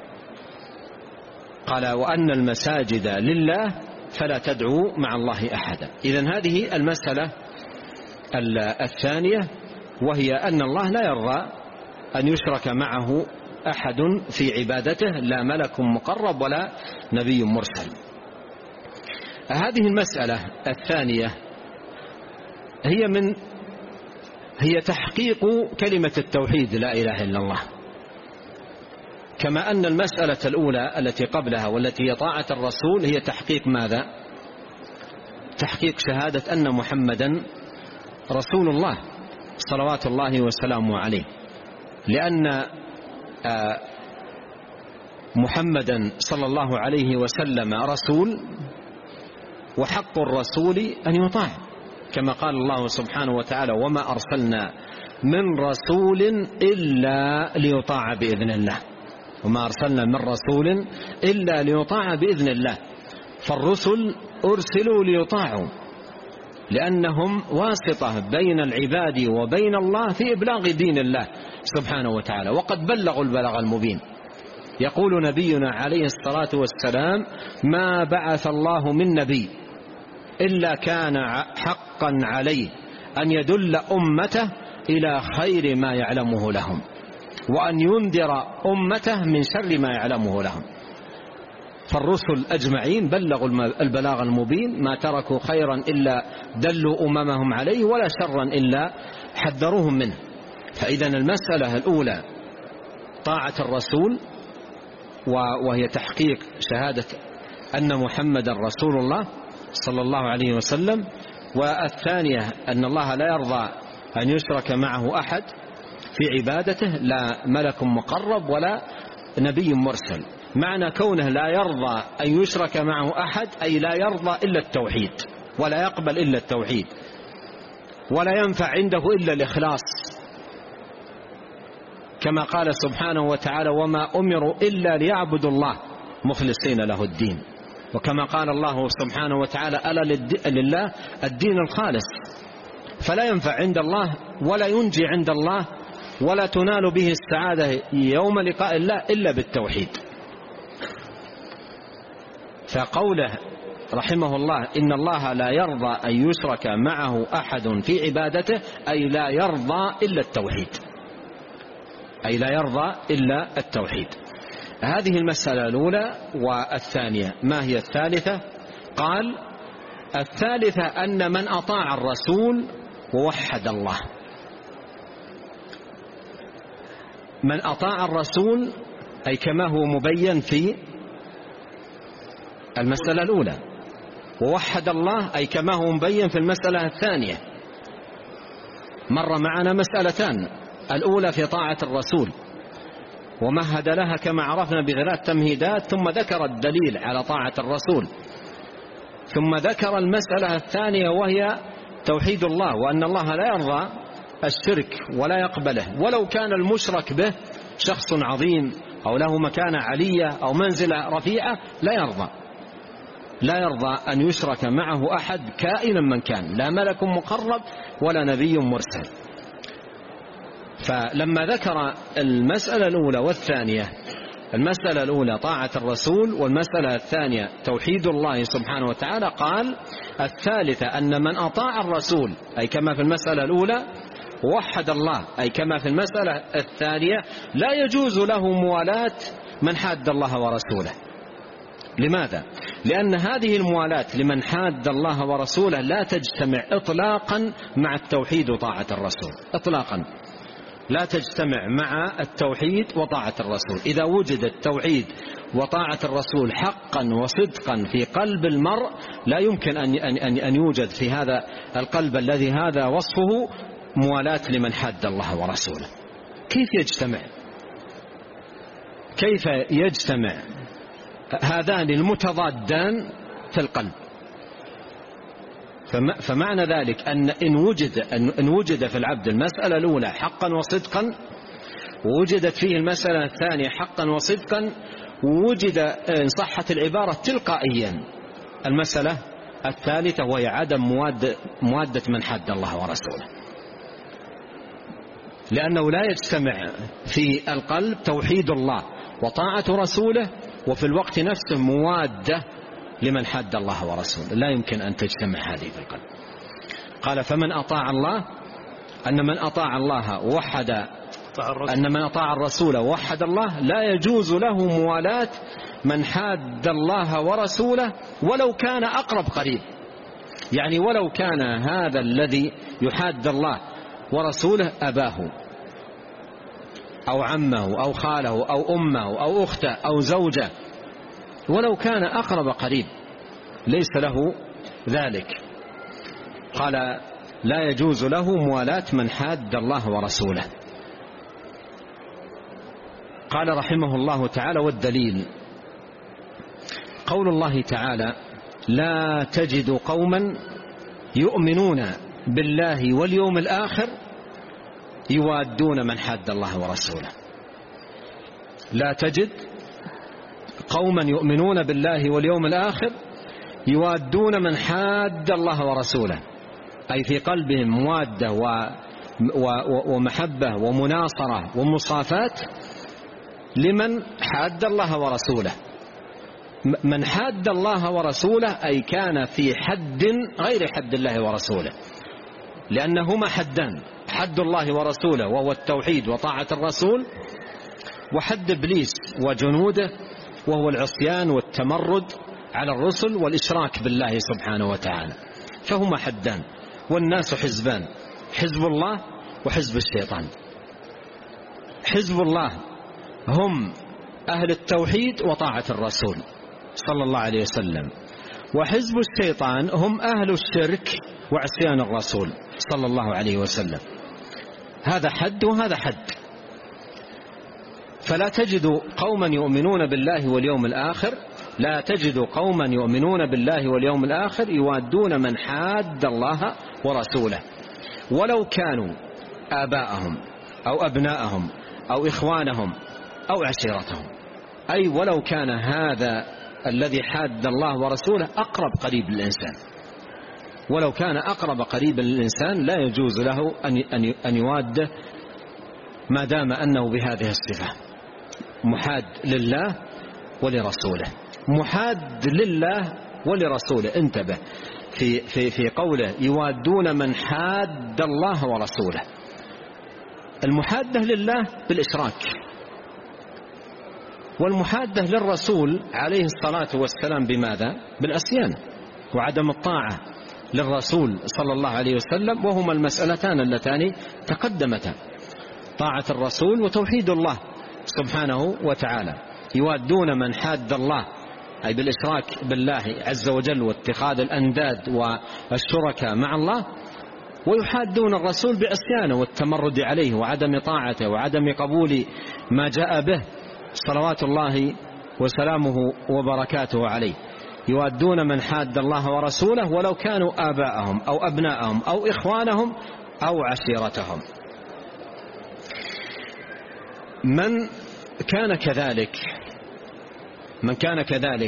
قال: وأن المساجد لله فلا تدعو مع الله أحدا. إذن هذه المسألة الثانية، وهي أن الله لا يرضى أن يشرك معه أحد في عبادته، لا ملك مقرب ولا نبي مرسل. هذه المسألة الثانية هي من هي تحقيق كلمة التوحيد لا إله إلا الله، كما أن المسألة الأولى التي قبلها والتي هي طاعة الرسول هي تحقيق ماذا؟ تحقيق شهادة أن محمدا رسول الله صلوات الله وسلامه عليه، لأن محمدا صلى الله عليه وسلم رسول، وحق الرسول أن يطاع، كما قال الله سبحانه وتعالى: وما أرسلنا من رسول إلا ليطاع بإذن الله. وما أرسلنا من رسول إلا ليطاع بإذن الله. فالرسل أرسلوا ليطاعوا، لأنهم واسطة بين العباد وبين الله في إبلاغ دين الله سبحانه وتعالى، وقد بلغوا البلاغ المبين. يقول نبينا عليه الصلاة والسلام: ما بعث الله من نبي إلا كان حقا عليه أن يدل أمته إلى خير ما يعلمه لهم، وأن ينذر أمته من شر ما يعلمه لهم. فالرسل أجمعين بلغوا البلاغ المبين، ما تركوا خيرا إلا دلوا أممهم عليه، ولا شرا إلا حذروهم منه. فإذا المسألة الأولى طاعة الرسول، وهي تحقيق شهادة أن محمد رسول الله صلى الله عليه وسلم. والثانية أن الله لا يرضى أن يشرك معه أحد في عبادته، لا ملك مقرب ولا نبي مرسل. معنى كونه لا يرضى أن يشرك معه أحد أي لا يرضى إلا التوحيد، ولا يقبل إلا التوحيد، ولا ينفع عنده إلا الإخلاص، كما قال سبحانه وتعالى: وما أمروا إلا ليعبدوا الله مخلصين له الدين. وكما قال الله سبحانه وتعالى: ألا لله الدين الخالص. فلا ينفع عند الله ولا ينجي عند الله ولا تنال به السعادة يوم لقاء الله إلا بالتوحيد. فقوله رحمه الله: إن الله لا يرضى أن يشرك معه أحد في عبادته، أي لا يرضى إلا التوحيد، أي لا يرضى إلا التوحيد. هذه المسألة الأولى. والثانية ما هي الثالثة؟ قال: الثالثة أن من أطاع الرسول ووحد الله، من أطاع الرسول أي كما هو مبين في المسألة الأولى. ووحد الله أي كما هو مبين في المسألة الثانية. مر معنا مسألتان، الأولى في طاعة الرسول ومهد لها كما عرفنا بثلاث تمهيدات، ثم ذكر الدليل على طاعة الرسول، ثم ذكر المسألة الثانية وهي توحيد الله، وأن الله لا يرضى الشرك ولا يقبله، ولو كان المشرك به شخص عظيم أو له مكانة علية أو منزلة رفيعة لا يرضى لا يرضى أن يشرك معه أحد كائنا من كان، لا ملك مقرب ولا نبي مرسل. فلما ذكر المسألة الأولى والثانية، المسألة الأولى طاعة الرسول والمسألة الثانية توحيد الله سبحانه وتعالى، قال الثالثة أن من أطاع الرسول أي كما في المسألة الأولى، ووحد الله أي كما في المسألة الثانية، لا يجوز له موالاة من حاد الله ورسوله. لماذا؟ لأن هذه الموالاة لمن حاد الله ورسوله لا تجتمع إطلاقا مع التوحيد وطاعة الرسول، إطلاقا لا تجتمع مع التوحيد وطاعة الرسول. إذا وجد التوحيد وطاعة الرسول حقا وصدقا في قلب المرء، لا يمكن أن, أن, أن يوجد في هذا القلب الذي هذا وصفه موالاة لمن حاد الله ورسوله. كيف يجتمع كيف يجتمع هذان المتضادان في القلب؟ فمعنى ذلك أن إن وجد, أن وجد في العبد المسألة الأولى حقا وصدقا، ووجدت فيه المسألة الثانية حقا وصدقا، ووجد إن صحت العبارة تلقائيا المسألة الثالثة وهي عدم مواد موادة من حد الله ورسوله، لأنه لا يجتمع في القلب توحيد الله وطاعة رسوله وفي الوقت نفسه موادة لمن حد الله ورسوله، لا يمكن أن تجتمع هذه في القلب. قال فمن أطاع الله، أن من أطاع الله ووحد أن من أطاع الرسول ووحد الله لا يجوز له موالاة من حاد الله ورسوله ولو كان أقرب قريب، يعني ولو كان هذا الذي يحاد الله ورسوله أباه أو عمه أو خاله أو أمه أو أخته أو زوجه، ولو كان أقرب قريب ليس له ذلك. قال لا يجوز له موالاة من حاد الله ورسوله. قال رحمه الله تعالى والدليل قول الله تعالى لا تجد قوما يؤمنون بالله واليوم الآخر يوادون من حاد الله ورسوله. لا تجد قوما يؤمنون بالله واليوم الآخر يوادون من حاد الله ورسوله، أي في قلبهم موادة ومحبة ومناصرة ومصافات لمن حاد الله ورسوله. من حاد الله ورسوله أي كان في حد غير حد الله ورسوله، لأنهما حدان، حد الله ورسوله وهو التوحيد وطاعة الرسول، وحد إبليس وجنوده وهو العصيان والتمرد على الرسل والإشراك بالله سبحانه وتعالى. فهما حدان، والناس حزبان، حزب الله وحزب الشيطان. حزب الله هم أهل التوحيد وطاعة الرسول صلى الله عليه وسلم، وحزب الشيطان هم أهل الشرك وعصيان الرسول صلى الله عليه وسلم. هذا حد وهذا حد. فلا تجد قوما يؤمنون بالله واليوم الآخر لا تجد قوما يؤمنون بالله واليوم الآخر يوادون من حاد الله ورسوله ولو كانوا آباءهم أو أبناءهم أو إخوانهم أو عشيرتهم، أي ولو كان هذا الذي حاد الله ورسوله أقرب قريب للإنسان، ولو كان أقرب قريب للإنسان لا يجوز له أن يواده ما دام أنه بهذه الصفة، محاد لله ولرسوله. محاد لله ولرسوله، انتبه في, في, في قوله يوادون من حاد الله ورسوله. المحادة لله بالإشراك، والمحادة للرسول عليه الصلاة والسلام بماذا؟ بالعصيان وعدم الطاعة للرسول صلى الله عليه وسلم، وهما المسألتان اللتان تقدمتا، طاعة الرسول وتوحيد الله سبحانه وتعالى. يوادون من حاد الله أي بالإشراك بالله عز وجل واتخاذ الأنداد والشركاء مع الله، ويحادون الرسول بعصيانه والتمرد عليه وعدم طاعته وعدم قبول ما جاء به صلوات الله وسلامه وبركاته عليه. يوادون من حاد الله ورسوله ولو كانوا آباءهم أو أبناءهم أو إخوانهم أو عشيرتهم. من كان كذلك من كان كذلك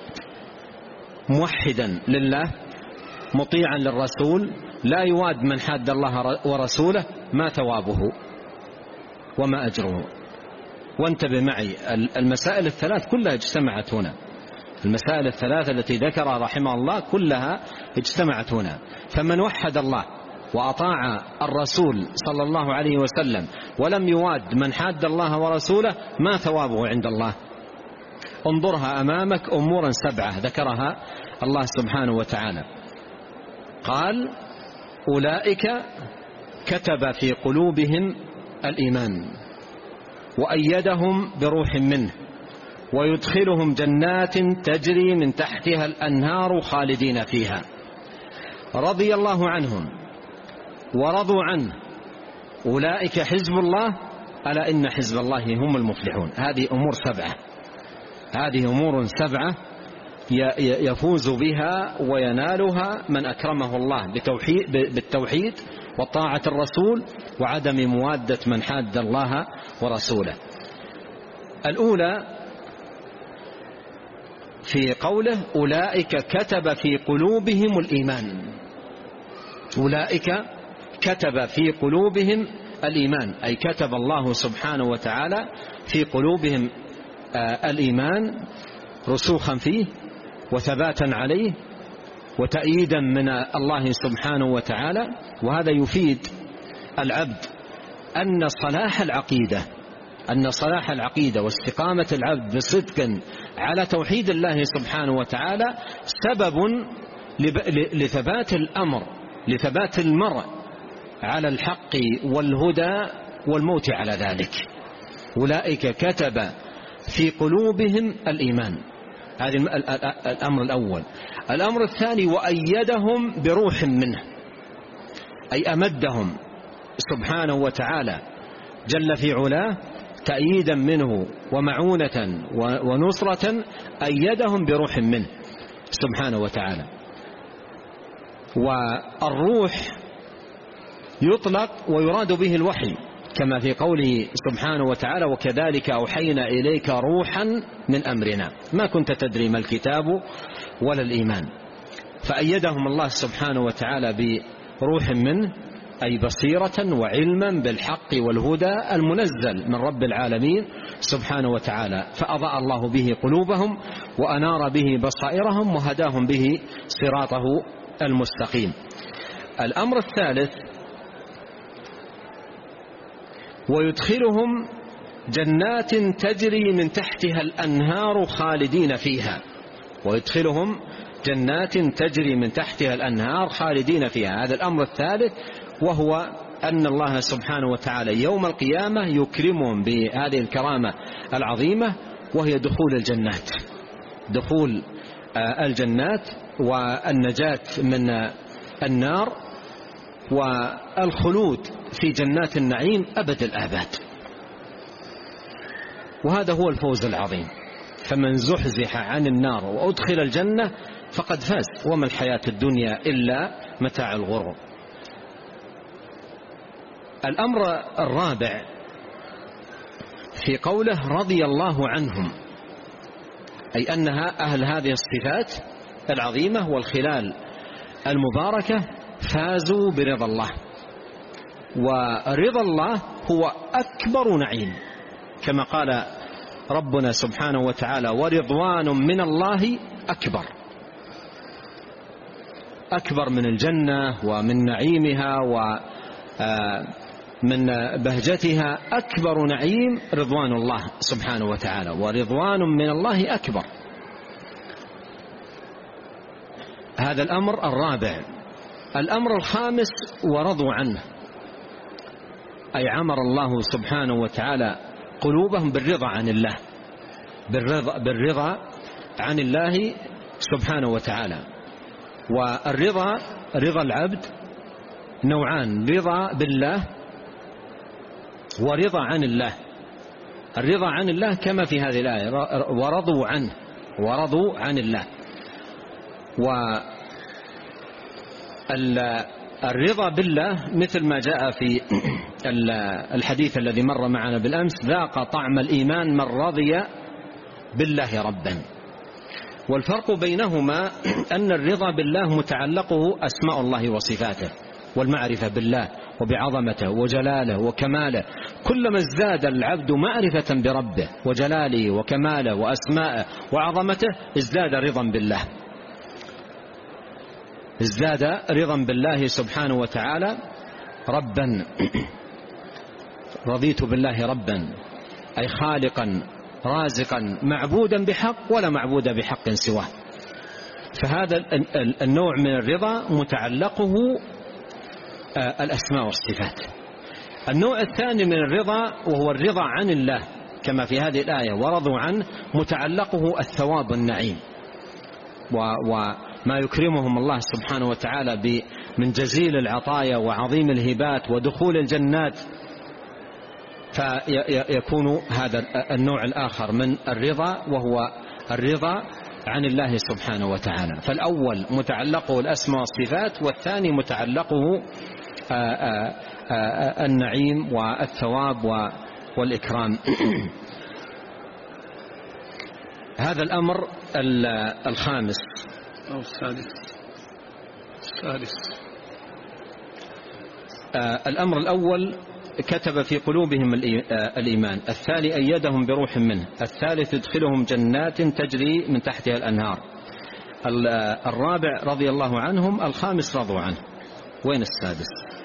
موحدا لله مطيعا للرسول لا يواد من حاد الله ورسوله ما ثوابه وما أجره. وانتبه معي، المسائل الثلاث كلها اجتمعت هنا، المسائل الثلاث التي ذكرها رحمه الله كلها اجتمعت هنا. فمن وحد الله وأطاع الرسول صلى الله عليه وسلم ولم يواد من حاد الله ورسوله ما ثوابه عند الله. انظرها أمامك أمورا سبعة ذكرها الله سبحانه وتعالى. قال: أولئك كتب في قلوبهم الإيمان وأيدهم بروح منه ويدخلهم جنات تجري من تحتها الأنهار خالدين فيها رضي الله عنهم ورضوا عنه أولئك حزب الله ألا إن حزب الله هم المفلحون. هذه أمور سبعة، هذه أمور سبعة يفوز بها وينالها من أكرمه الله بالتوحيد وطاعة الرسول وعدم موادة من حاد الله ورسوله. الأولى في قوله: أولئك كتب في قلوبهم الإيمان. أولئك كتب في قلوبهم الإيمان، أي كتب الله سبحانه وتعالى في قلوبهم الإيمان رسوخا فيه وثباتا عليه وتأييدا من الله سبحانه وتعالى. وهذا يفيد العبد أن صلاح العقيدة أن صلاح العقيدة واستقامة العبد بصدق على توحيد الله سبحانه وتعالى سبب لثبات الأمر لثبات المرء على الحق والهدى والموت على ذلك. أولئك كتب في قلوبهم الإيمان، هذا الأمر الأول. الأمر الثاني: وأيدهم بروح منه، أي أمدهم سبحانه وتعالى جل في علاه تأييدا منه ومعونة ونصرة، أيدهم بروح منه سبحانه وتعالى. والروح يطلق ويراد به الوحي كما في قوله سبحانه وتعالى: وكذلك أوحينا إليك روحا من أمرنا ما كنت تدري ما الكتاب ولا الإيمان. فأيدهم الله سبحانه وتعالى بروح منه، أي بصيرة وعلما بالحق والهدى المنزل من رب العالمين سبحانه وتعالى، فأضاء الله به قلوبهم وأنار به بصائرهم وهداهم به صراطه المستقيم. الأمر الثالث: ويدخلهم جنات تجري من تحتها الأنهار خالدين فيها. ويدخلهم جنات تجري من تحتها الأنهار خالدين فيها. هذا الأمر الثالث، وهو أن الله سبحانه وتعالى يوم القيامة يكرمهم بهذه الكرامة العظيمة، وهي دخول الجنات دخول الجنات والنجاة من النار والخلود في جنات النعيم أبد الآباد. وهذا هو الفوز العظيم. فمن زحزح عن النار وأدخل الجنة فقد فاز، وما الحياة الدنيا إلا متاع الغرور. الأمر الرابع في قوله: رضي الله عنهم، أي أنها أهل هذه الصفات العظيمة والخلال المباركة فازوا برضا الله. ورضا الله هو أكبر نعيم، كما قال ربنا سبحانه وتعالى: ورضوان من الله أكبر. أكبر من الجنة ومن نعيمها ومن بهجتها. أكبر نعيم رضوان الله سبحانه وتعالى، ورضوان من الله أكبر. هذا الأمر الرابع. الأمر الخامس: ورضوا عنه، أي عمر الله سبحانه وتعالى قلوبهم بالرضا عن الله، بالرضا, بالرضا عن الله سبحانه وتعالى. والرضا رضا العبد نوعان: رضا بالله ورضا عن الله. الرضا عن الله كما في هذه الآية: ورضوا عنه، ورضوا عن الله. والرضا بالله مثل ما جاء في الحديث الذي مر معنا بالأمس: ذاق طعم الإيمان من رضي بالله ربا. والفرق بينهما أن الرضا بالله متعلقه أسماء الله وصفاته والمعرفة بالله وبعظمته وجلاله وكماله. كلما ازداد العبد معرفة بربه وجلاله وكماله وأسماءه وعظمته ازداد رضا بالله، ازداد رضا بالله سبحانه وتعالى ربا. رضيت بالله ربا أي خالقا رازقا معبودا بحق ولا معبود بحق سواه. فهذا النوع من الرضا متعلقه الأسماء والصفات. النوع الثاني من الرضا وهو الرضا عن الله كما في هذه الآية: ورضوا عنه، متعلقه الثواب والنعيم وما يكرمهم الله سبحانه وتعالى من جزيل العطايا وعظيم الهبات ودخول الجنات. فيكون هذا النوع الآخر من الرضا وهو الرضا عن الله سبحانه وتعالى. فالأول متعلقه الأسماء والصفات، والثاني متعلقه النعيم والثواب والإكرام. هذا الأمر الخامس أو السادس. السادس الأمر الأول: كتب في قلوبهم الإيمان. الثاني: أيدهم بروح منه. الثالث: يدخلهم جنات تجري من تحتها الأنهار. الرابع: رضي الله عنهم. الخامس: رضوا عنه. وين السادس؟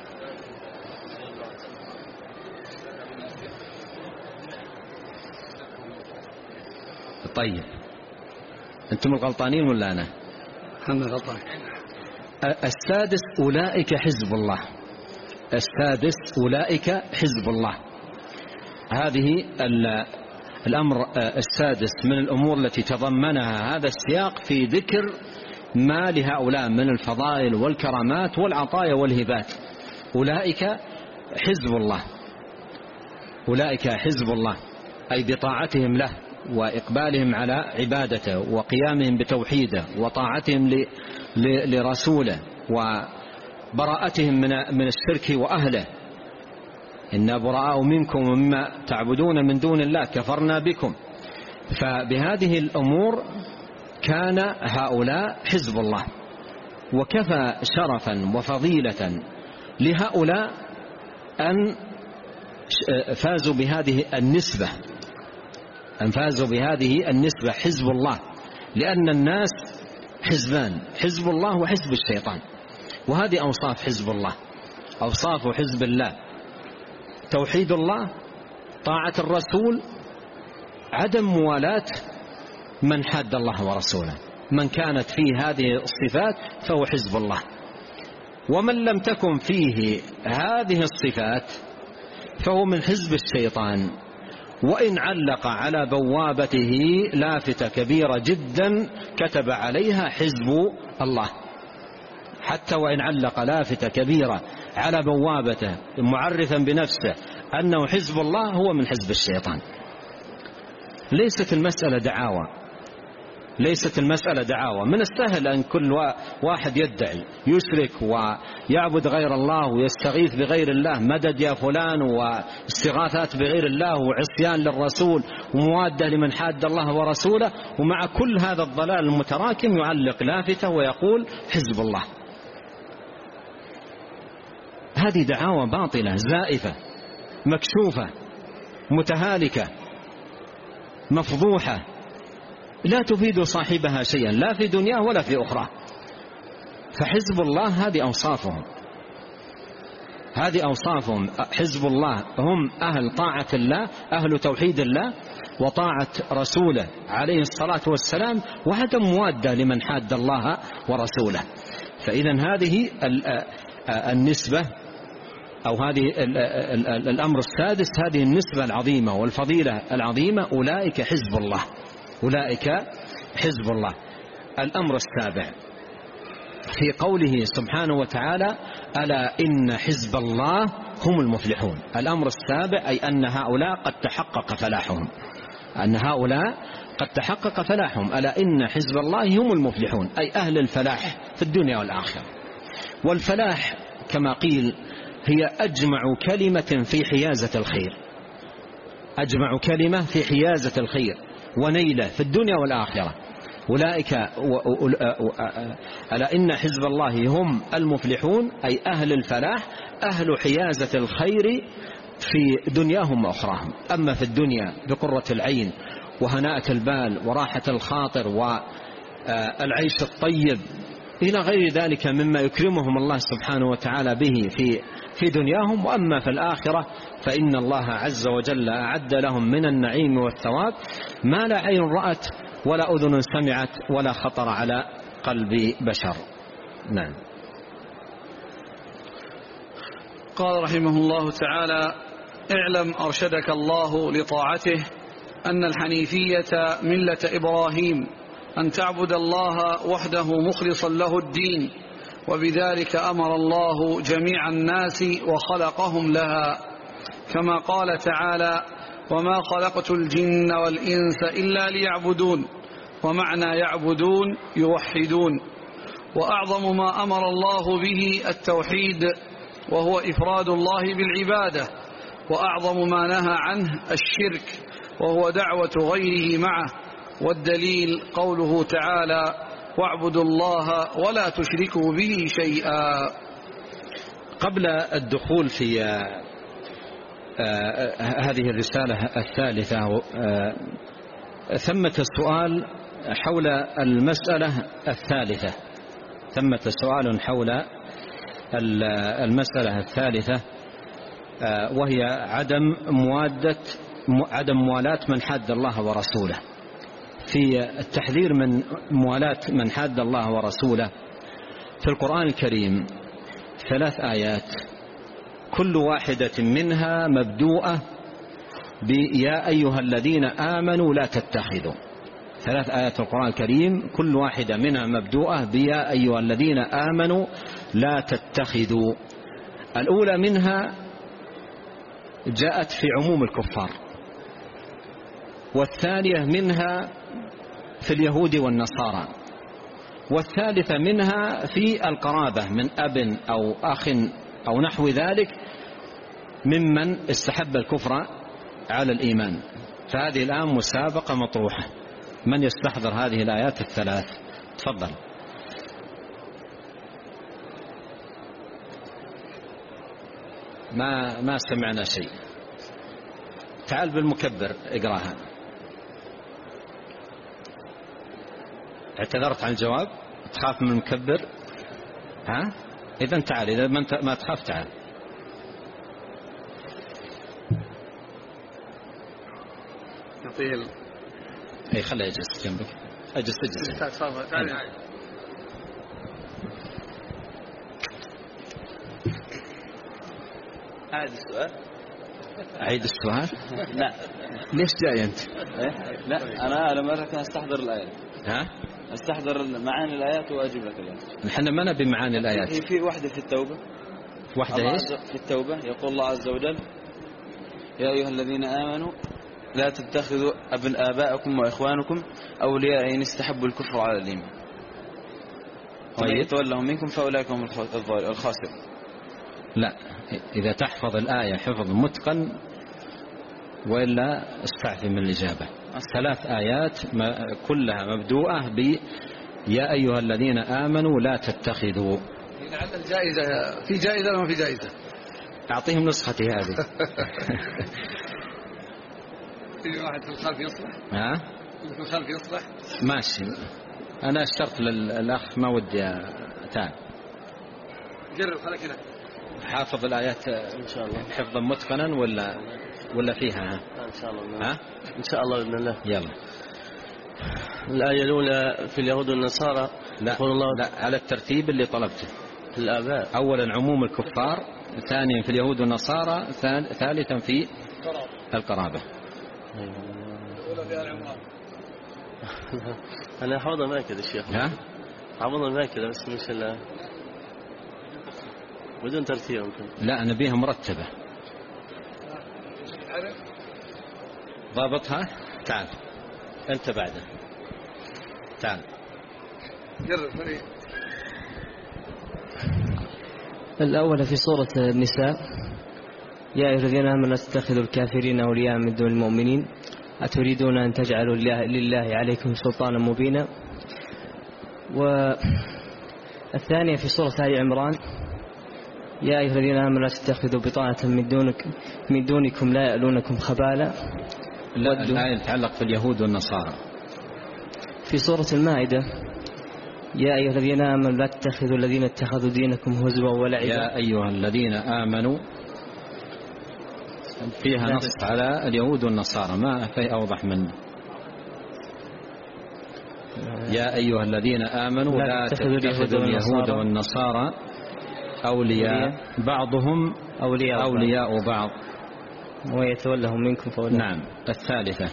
طيب، أنتم الغلطانين ولا أنا؟ أنا غلطان. السادس: أولئك حزب الله. السادس: أولئك حزب الله. هذه الأمر السادس من الأمور التي تضمنها هذا السياق في ذكر ما لهؤلاء من الفضائل والكرامات والعطايا والهبات. أولئك حزب الله. أولئك حزب الله أي بطاعتهم له وإقبالهم على عبادته وقيامهم بتوحيده وطاعتهم لرسوله وبراءتهم من الشرك وأهله. إنا براء منكم ومما تعبدون من دون الله كفرنا بكم. فبهذه الأمور كان هؤلاء حزب الله. وكفى شرفا وفضيلة لهؤلاء أن فازوا بهذه النسبة، أن فازوا بهذه النسبة حزب الله، لأن الناس حزبان: حزب الله وحزب الشيطان. وهذه أوصاف حزب الله، أوصاف حزب الله: توحيد الله، طاعة الرسول، عدم موالاة من حاد الله ورسوله. من كانت فيه هذه الصفات فهو حزب الله. ومن لم تكن فيه هذه الصفات فهو من حزب الشيطان، وإن علق على بوابته لافتة كبيرة جدا كتب عليها حزب الله. حتى وإن علق لافتة كبيرة على بوابته معرفا بنفسه أنه حزب الله هو من حزب الشيطان. ليست المسألة دعاوى، ليست المسألة دعاوى. من السهل أن كل واحد يدعي يشرك ويعبد غير الله ويستغيث بغير الله، مدد يا فلان، واستغاثات بغير الله وعصيان للرسول وموادة لمن حاد الله ورسوله، ومع كل هذا الضلال المتراكم يعلق لافتة ويقول حزب الله. هذه دعاوى باطلة زائفة مكشوفة متهالكة مفضوحة، لا تفيد صاحبها شيئا لا في دنياه ولا في أخرى. فحزب الله هذه أوصافهم، هذه أوصافهم. حزب الله هم أهل طاعة الله، أهل توحيد الله وطاعة رسوله عليه الصلاة والسلام، وعدم موادة لمن حاد الله ورسوله. فإذا هذه النسبة أو هذه الأمر السادس، هذه النسبة العظيمة والفضيلة العظيمة: أولئك حزب الله. أولئك حزب الله. الأمر السابع في قوله سبحانه وتعالى ألا إن حزب الله هم المفلحون. الأمر السابع أي أن هؤلاء قد تحقق فلاحهم، أن هؤلاء قد تحقق فلاحهم. ألا إن حزب الله هم المفلحون أي أهل الفلاح في الدنيا والآخرة. والفلاح كما قيل هي أجمع كلمة في حيازة الخير، أجمع كلمة في حيازة الخير ونيله في الدنيا والآخرة. أولئك ألا إن حزب الله هم المفلحون أي أهل الفلاح، أهل حيازة الخير في دنياهم وأخراهم. أما في الدنيا بقرة العين وهناءة البال وراحة الخاطر والعيش الطيب إلى غير ذلك مما يكرمهم الله سبحانه وتعالى به في في دنياهم. وأما في الآخرة فإن الله عز وجل أعد لهم من النعيم والثواب ما لا عين رأت ولا أذن سمعت ولا خطر على قلب بشر. نعم. قال رحمه الله تعالى: اعلم أرشدك الله لطاعته أن الحنيفية ملة إبراهيم، أن تعبد الله وحده مخلصا له الدين، وبذلك أمر الله جميع الناس وخلقهم لها، كما قال تعالى: وما خلقت الجن والإنس إلا ليعبدون. ومعنى يعبدون يوحدون. وأعظم ما أمر الله به التوحيد وهو إفراد الله بالعبادة، وأعظم ما نهى عنه الشرك وهو دعوة غيره معه. والدليل قوله تعالى: واعبدوا الله ولا تشركوا به شيئا. قبل الدخول في آه هذه الرسالة الثالثة آه ثمة السؤال حول المسألة الثالثة ثمة سؤال حول المسألة الثالثة آه وهي عدم موادة عدم موالاة من حاد الله ورسوله. في التحذير من موالاة من حاد الله ورسوله في القرآن الكريم ثلاث آيات كل واحدة منها مبدوءة بيا أيها الذين آمنوا لا تتخذوا. ثلاث آيات القرآن الكريم كل واحدة منها مبدوءة بيا أيها الذين آمنوا لا تتخذوا. الأولى منها جاءت في عموم الكفار، والثانية منها في اليهود والنصارى، والثالثة منها في القرابة من أب أو أخ أو نحو ذلك ممن استحب الكفر على الإيمان. فهذه الآن مسابقة مطروحة، من يستحضر هذه الآيات الثلاث؟ تفضل. ما ما سمعنا شيء. تعال بالمكبر اقراها. اعتذرت عن الجواب؟ تخاف من المكبر؟ ها؟ إذا تعال، إذا ما تخاف تعال. نعطيه ال... اي خليه يجلس جنبك. اجلس اجلس. تعال تعال. أعيد السؤال. أعيد السؤال؟ لا. ليش جاي أنت؟ إيه؟ لا أنا لما أركن أستحضر الآيات. ها؟ أستحضر معاني الآيات وأجيب لك الآيات. نحن ما نبي معاني الآيات. هي في واحدة في التوبة. واحدة إيش؟ في التوبة يقول الله عز وجل: يا أيها الذين آمنوا لا تتخذوا ابن آباءكم وإخوانكم أولياء إن استحبوا الكفر على الإيمان ومن يتولهم منكم فأولئك هم الخاسرون. لا، إذا تحفظ الآية حفظ متقن وإلا استعفي من الإجابة. ثلاث آيات كلها مبدوءة ب يا أيها الذين آمنوا لا تتخذوا. لعل الجائزة في جائزة ولا ما في جائزة؟ أعطيهم نسختي هذه. في واحد في الخلف يصلح؟ ها؟ في الخلف يصلح؟ ماشي. أنا اشترط للأخ ما ودي تعال. جرب خلك هنا. حافظ الآيات إن شاء الله حفظا متقنا ولا ولا فيها؟ ها؟ إن شاء الله. ها؟ إن شاء الله بإذن الله. يلا. الآية الأولى في اليهود والنصارى. لا الله لا على الترتيب اللي طلبته. الآباء. أولا عموم الكفار، ثانيا في اليهود والنصارى، ثالثا في القرابة. أنا حافظها ما كذا الشيخ. ها؟ حافظها ما كذا بس مش الله بدون ترتيب ممكن. لا نبيها مرتبة. ضابطها. تعال أنت بعده. تعال. الأول في سورة النساء: يا أيها الذين آمنوا لا تتخذوا الكافرين أولياء من دون المؤمنين أتريدون أن تجعلوا لله عليكم سلطانا مبينا. والثانية في سورة آل عمران: يا أيها الذين آمنوا لا تتخذوا بطانة من دونك من دونكم لا يألونكم خبالا. لا الآية تتعلق في اليهود والنصارى. في سورة المائدة: يا أيها الذين آمنوا لا تتخذوا الذين اتخذوا دينكم هزوا ولعبا. يا أيها الذين آمنوا فيها نص على اليهود والنصارى، ما في أوضح منه. يا أيها الذين آمنوا لا تتخذوا اليهود والنصارى أولياء بعضهم أولياء, أولياء بعض ويتولهم منكم فأولئك. نعم. الثالثة: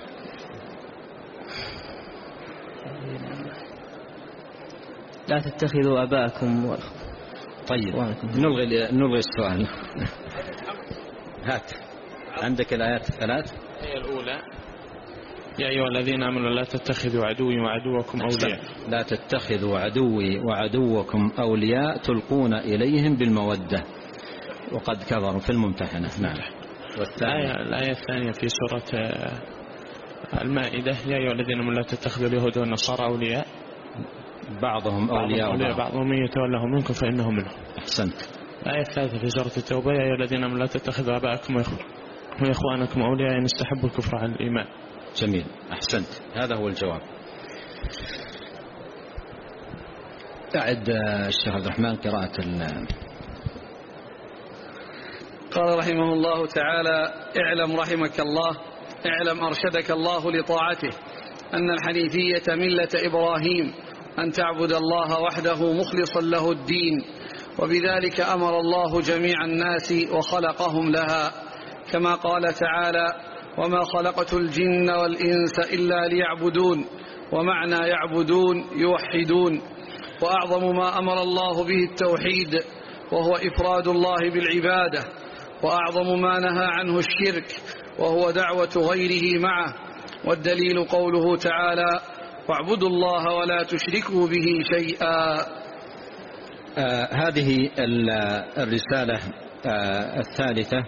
لا تتخذوا آباءكم و... طيب نلغي نلغي السؤال. هات عندك الآيات الثلاث. الآية الأولى: يا أيها الذين آمنوا لا تتخذوا عدوي وعدوكم أولياء. لا تتخذوا عدوي وعدوكم أولياء تلقون إليهم بالمودة وقد كفروا في الممتحنة. نعم. والثانية الآية الثانية في سورة المائدة: يا أيها الذين آمنوا لا تتخذوا اليهود والنصارى أولياء بعضهم أولياء بعضهم, بعضهم من يتولهم منكم فإنهم منهم. أحسنت. الآية الثالثة في سورة التوبة: يا أيها الذين آمنوا لا تتخذوا آباءكم وإخوانكم أولياء إن استحبوا الكفر على الإيمان. جميل. أحسنت. هذا هو الجواب. أعد الشيخ عبد الرحمن قراءة ال... قال رحمه الله تعالى: اعلم رحمك الله اعلم أرشدك الله لطاعته أن الحنيفية ملة إبراهيم، أن تعبد الله وحده مخلصا له الدين، وبذلك أمر الله جميع الناس وخلقهم لها، كما قال تعالى: وما خلقت الجن والإنس إلا ليعبدون. ومعنى يعبدون يوحدون. وأعظم ما أمر الله به التوحيد وهو إفراد الله بالعبادة، وأعظم ما نهى عنه الشرك وهو دعوة غيره معه. والدليل قوله تعالى: واعبدوا الله ولا تشركوا به شيئا. آه هذه الرسالة آه الثالثة،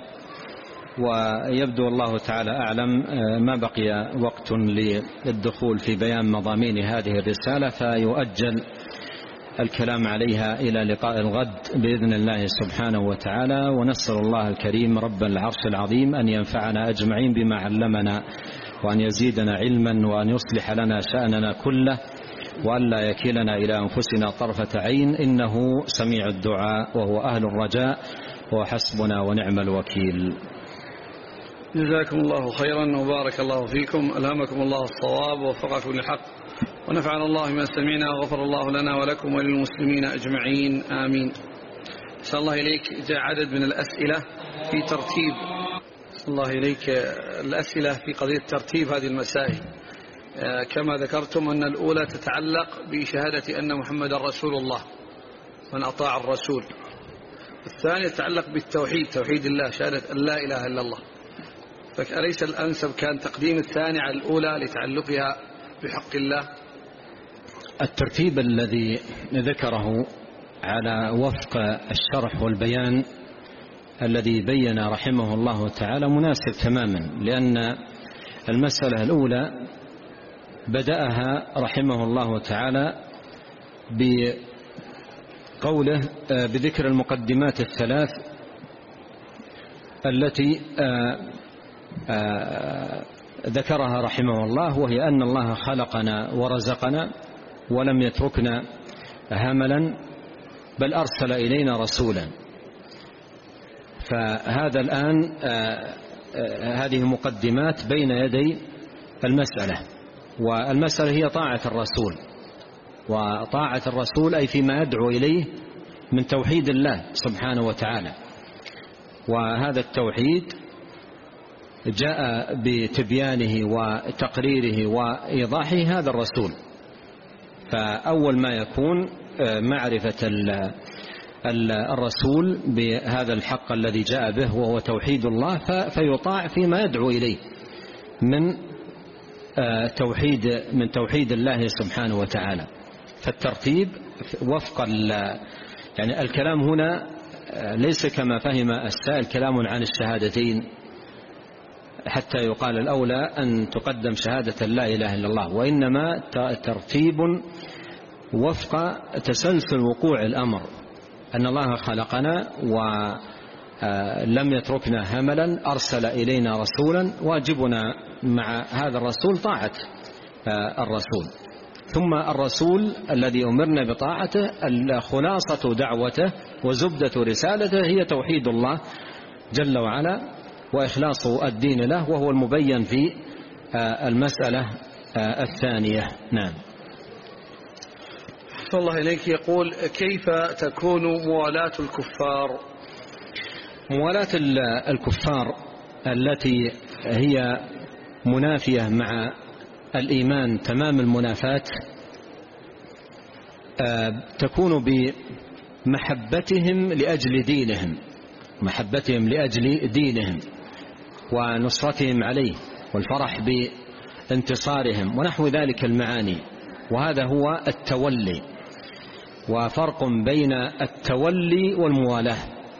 ويبدو الله تعالى أعلم آه ما بقي وقت للدخول في بيان مضامين هذه الرسالة، فيؤجل الكلام عليها إلى لقاء الغد بإذن الله سبحانه وتعالى. ونسأل الله الكريم رب العرش العظيم أن ينفعنا أجمعين بما علمنا، وأن يزيدنا علما، وأن يصلح لنا شأننا كله، وأن لا يكلنا إلى أنفسنا طرفة عين، إنه سميع الدعاء وهو أهل الرجاء، وحسبنا ونعم الوكيل. جزاكم الله خيرا وبارك الله فيكم، ألهمكم الله الصواب ووفقكم للحق، ونفعنا الله ما سمعنا، وغفر الله لنا ولكم وللمسلمين أجمعين، آمين. صلى الله إليك جاء عدد من الأسئلة في ترتيب صلى الله إليك الأسئلة في قضية ترتيب هذه المسائل. كما ذكرتم أن الأولى تتعلق بشهادة أن محمد رسول الله، من أطاع الرسول. الثانية تتعلق بالتوحيد، توحيد الله، شهادة أن لا إله إلا الله. فأليس الأنسب كان تقديم الثانية على الأولى لتعلقها بحق الله؟ الترتيب الذي ذكره على وفق الشرح والبيان الذي بين رحمه الله تعالى مناسب تماما، لأن المسألة الأولى بدأها رحمه الله تعالى بقوله بذكر المقدمات الثلاث التي ذكرها رحمه الله، وهي أن الله خلقنا ورزقنا ولم يتركنا هملا، بل أرسل إلينا رسولا. فهذا الآن هذه مقدمات بين يدي المسألة، والمسألة هي طاعة الرسول، وطاعة الرسول أي فيما يدعو إليه من توحيد الله سبحانه وتعالى. وهذا التوحيد جاء بتبيانه وتقريره وإيضاحه هذا الرسول. فأول ما يكون معرفة الرسول بهذا الحق الذي جاء به وهو توحيد الله، فيطاع فيما يدعو إليه من توحيد من توحيد الله سبحانه وتعالى. فالترتيب وفق يعني الكلام هنا ليس كما فهم السائل كلام عن الشهادتين حتى يقال الأولى أن تقدم شهادة لا إله إلا الله، وإنما ترتيب وفق تسلسل وقوع الأمر، أن الله خلقنا ولم يتركنا هملا، أرسل إلينا رسولا، واجبنا مع هذا الرسول طاعة الرسول. ثم الرسول الذي أمرنا بطاعته خلاصة دعوته وزبدة رسالته هي توحيد الله جل وعلا وإخلاص الدين له، وهو المبين في المسألة الثانية. نعم. صلى الله إليك. يقول: كيف تكون موالاة الكفار؟ موالاة الكفار التي هي منافية مع الإيمان تمام المنافاة تكون بمحبتهم لأجل دينهم، محبتهم لأجل دينهم ونصرتهم عليه والفرح بانتصارهم ونحو ذلك المعاني، وهذا هو التولي. وفرق بين التولي والموالاة.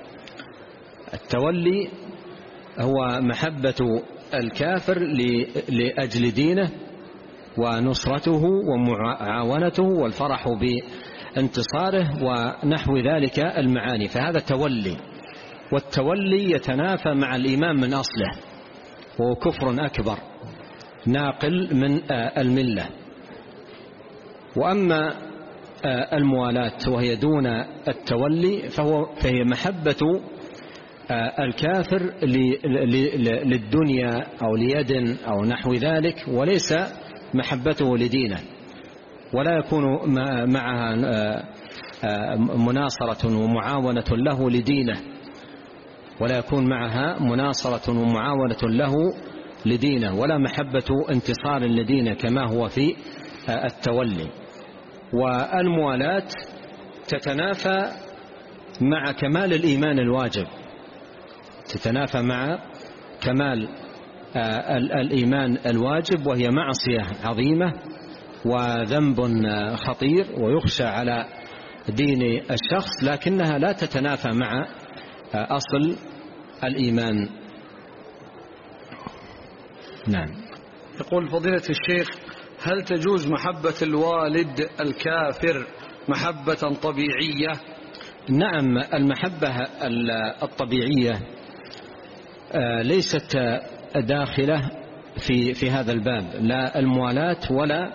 التولي هو محبة الكافر لأجل دينه ونصرته ومعاونته والفرح بانتصاره ونحو ذلك المعاني، فهذا تولي. والتولي يتنافى مع الإيمان من أصله، وهو كفر أكبر ناقل من الملة. وأما الموالاة وهي دون التولي فهو فهي محبة الكافر للدنيا أو ليد أو نحو ذلك، وليس محبته لدينه، ولا يكون معها مناصرة ومعاونة له لدينه، ولا يكون معها مناصرة ومعاونة له لدينه ولا محبة انتصار لدينه كما هو في التولي. والموالاة تتنافى مع كمال الإيمان الواجب، تتنافى مع كمال الإيمان الواجب، وهي معصية عظيمة وذنب خطير ويخشى على دين الشخص، لكنها لا تتنافى مع أصل الإيمان. نعم. يقول فضيلة الشيخ: هل تجوز محبة الوالد الكافر محبة طبيعية؟ نعم، المحبة الطبيعية ليست داخلة في في هذا الباب، لا الموالاة ولا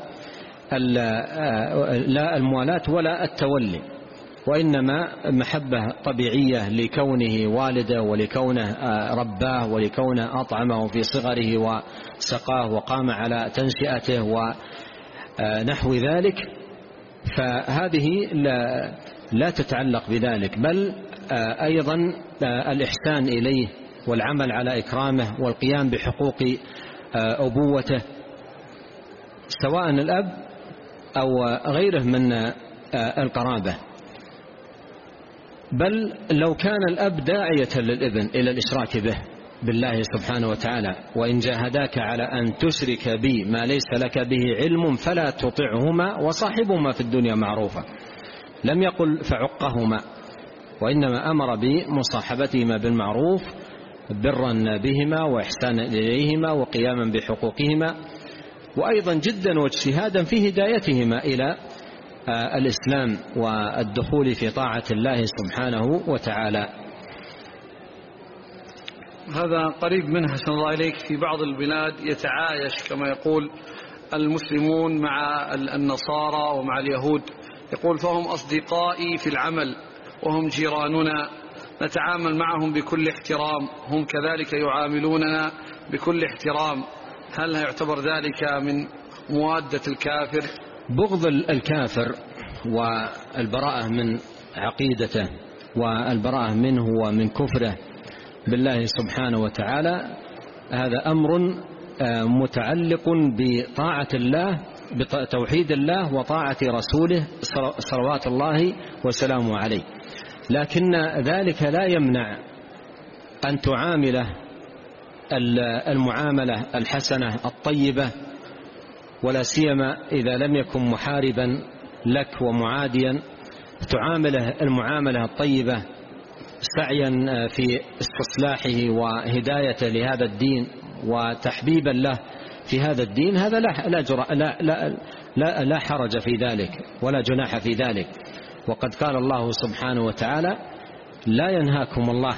لا الموالاة ولا التولي، وإنما محبة طبيعية لكونه والده ولكونه رباه ولكونه أطعمه في صغره وسقاه وقام على تنشئته ونحو ذلك، فهذه لا, لا تتعلق بذلك، بل أيضا الإحسان إليه والعمل على إكرامه والقيام بحقوق أبوته سواء الأب أو غيره من القرابة. بل لو كان الأب داعية للابن إلى الإشراك به بالله سبحانه وتعالى: وإن جاهداك على أن تشرك بي ما ليس لك به علم فلا تطعهما وصاحبهما في الدنيا معروفا، لم يقل فعقهما، وإنما أمر بمصاحبتهما بالمعروف برا بهما وإحسانا إليهما وقياما بحقوقهما، وأيضا جدا واجتهادا في هدايتهما إلى الإسلام والدخول في طاعة الله سبحانه وتعالى. هذا قريب منها صلى الله عليك. في بعض البلاد يتعايش كما يقول المسلمون مع النصارى ومع اليهود، يقول فهم أصدقائي في العمل وهم جيراننا، نتعامل معهم بكل احترام، هم كذلك يعاملوننا بكل احترام، هل يعتبر ذلك من موادة الكافر؟ بغض الكافر والبراءة من عقيدته والبراءة منه ومن كفره بالله سبحانه وتعالى هذا أمر متعلق بطاعة الله، بتوحيد الله وطاعة رسوله صلوات الله وسلامه عليه. لكن ذلك لا يمنع أن تعامله المعاملة الحسنة الطيبة، ولا سيما إذا لم يكن محاربا لك ومعاديا، تعامله المعاملة الطيبة سعيا في استصلاحه وهداية لهذا الدين وتحبيبا له في هذا الدين. هذا لا لا, جرأ لا, لا, لا, لا حرج في ذلك ولا جناح في ذلك. وقد قال الله سبحانه وتعالى: لا ينهاكم الله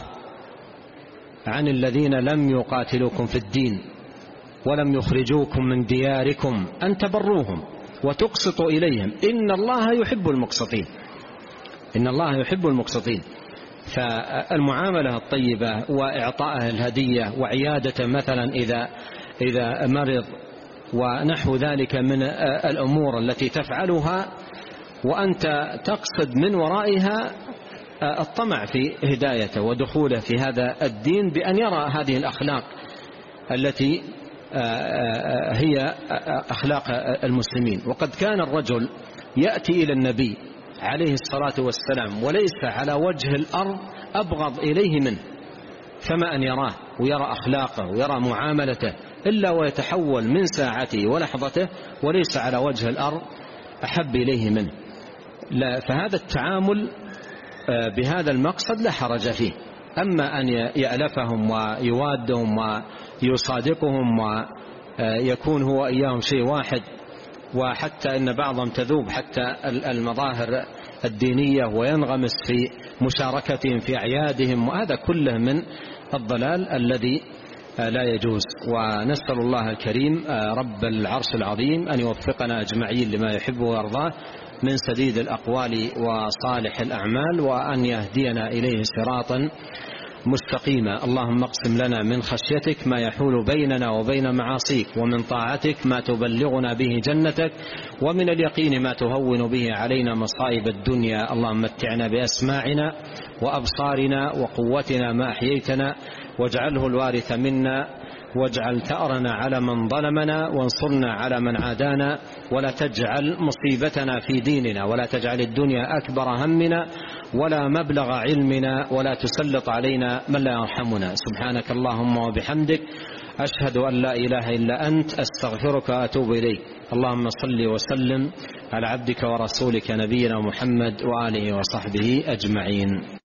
عن الذين لم يقاتلوكم في الدين ولم يخرجوكم من دياركم أن تبروهم وتقسطوا إليهم إن الله يحب المقسطين. إن الله يحب المقسطين. فالمعاملة الطيبة وإعطائه الهدية وعيادة مثلا إذا إذا مرض ونحو ذلك من الأمور التي تفعلها وأنت تقصد من ورائها الطمع في هدايته ودخوله في هذا الدين بأن يرى هذه الأخلاق التي هي أخلاق المسلمين. وقد كان الرجل يأتي إلى النبي عليه الصلاة والسلام وليس على وجه الأرض أبغض إليه منه، فما أن يراه ويرى أخلاقه ويرى معاملته إلا ويتحول من ساعته ولحظته وليس على وجه الأرض أحب إليه منه. لا، فهذا التعامل بهذا المقصد لا حرج فيه. أما أن يألفهم ويوادهم ويصادقهم ويكون هو إياهم شيء واحد، وحتى إن بعضهم تذوب حتى المظاهر الدينية وينغمس في مشاركتهم في أعيادهم، وهذا كله من الضلال الذي لا يجوز. ونسأل الله الكريم رب العرش العظيم أن يوفقنا أجمعين لما يحب ويرضاه من سديد الأقوال وصالح الأعمال، وأن يهدينا إليه صراطا مستقيما. اللهم اقسم لنا من خشيتك ما يحول بيننا وبين معاصيك، ومن طاعتك ما تبلغنا به جنتك، ومن اليقين ما تهون به علينا مصائب الدنيا. اللهم متعنا بأسماعنا وأبصارنا وقوتنا ما أحييتنا، واجعله الوارث منا، واجعل ثأرنا على من ظلمنا، وانصرنا على من عادانا، ولا تجعل مصيبتنا في ديننا، ولا تجعل الدنيا أكبر همنا ولا مبلغ علمنا، ولا تسلط علينا من لا يرحمنا. سبحانك اللهم وبحمدك، أشهد أن لا إله إلا أنت، أستغفرك وأتوب إليك. اللهم صل وسلم على عبدك ورسولك نبينا محمد وآله وصحبه أجمعين.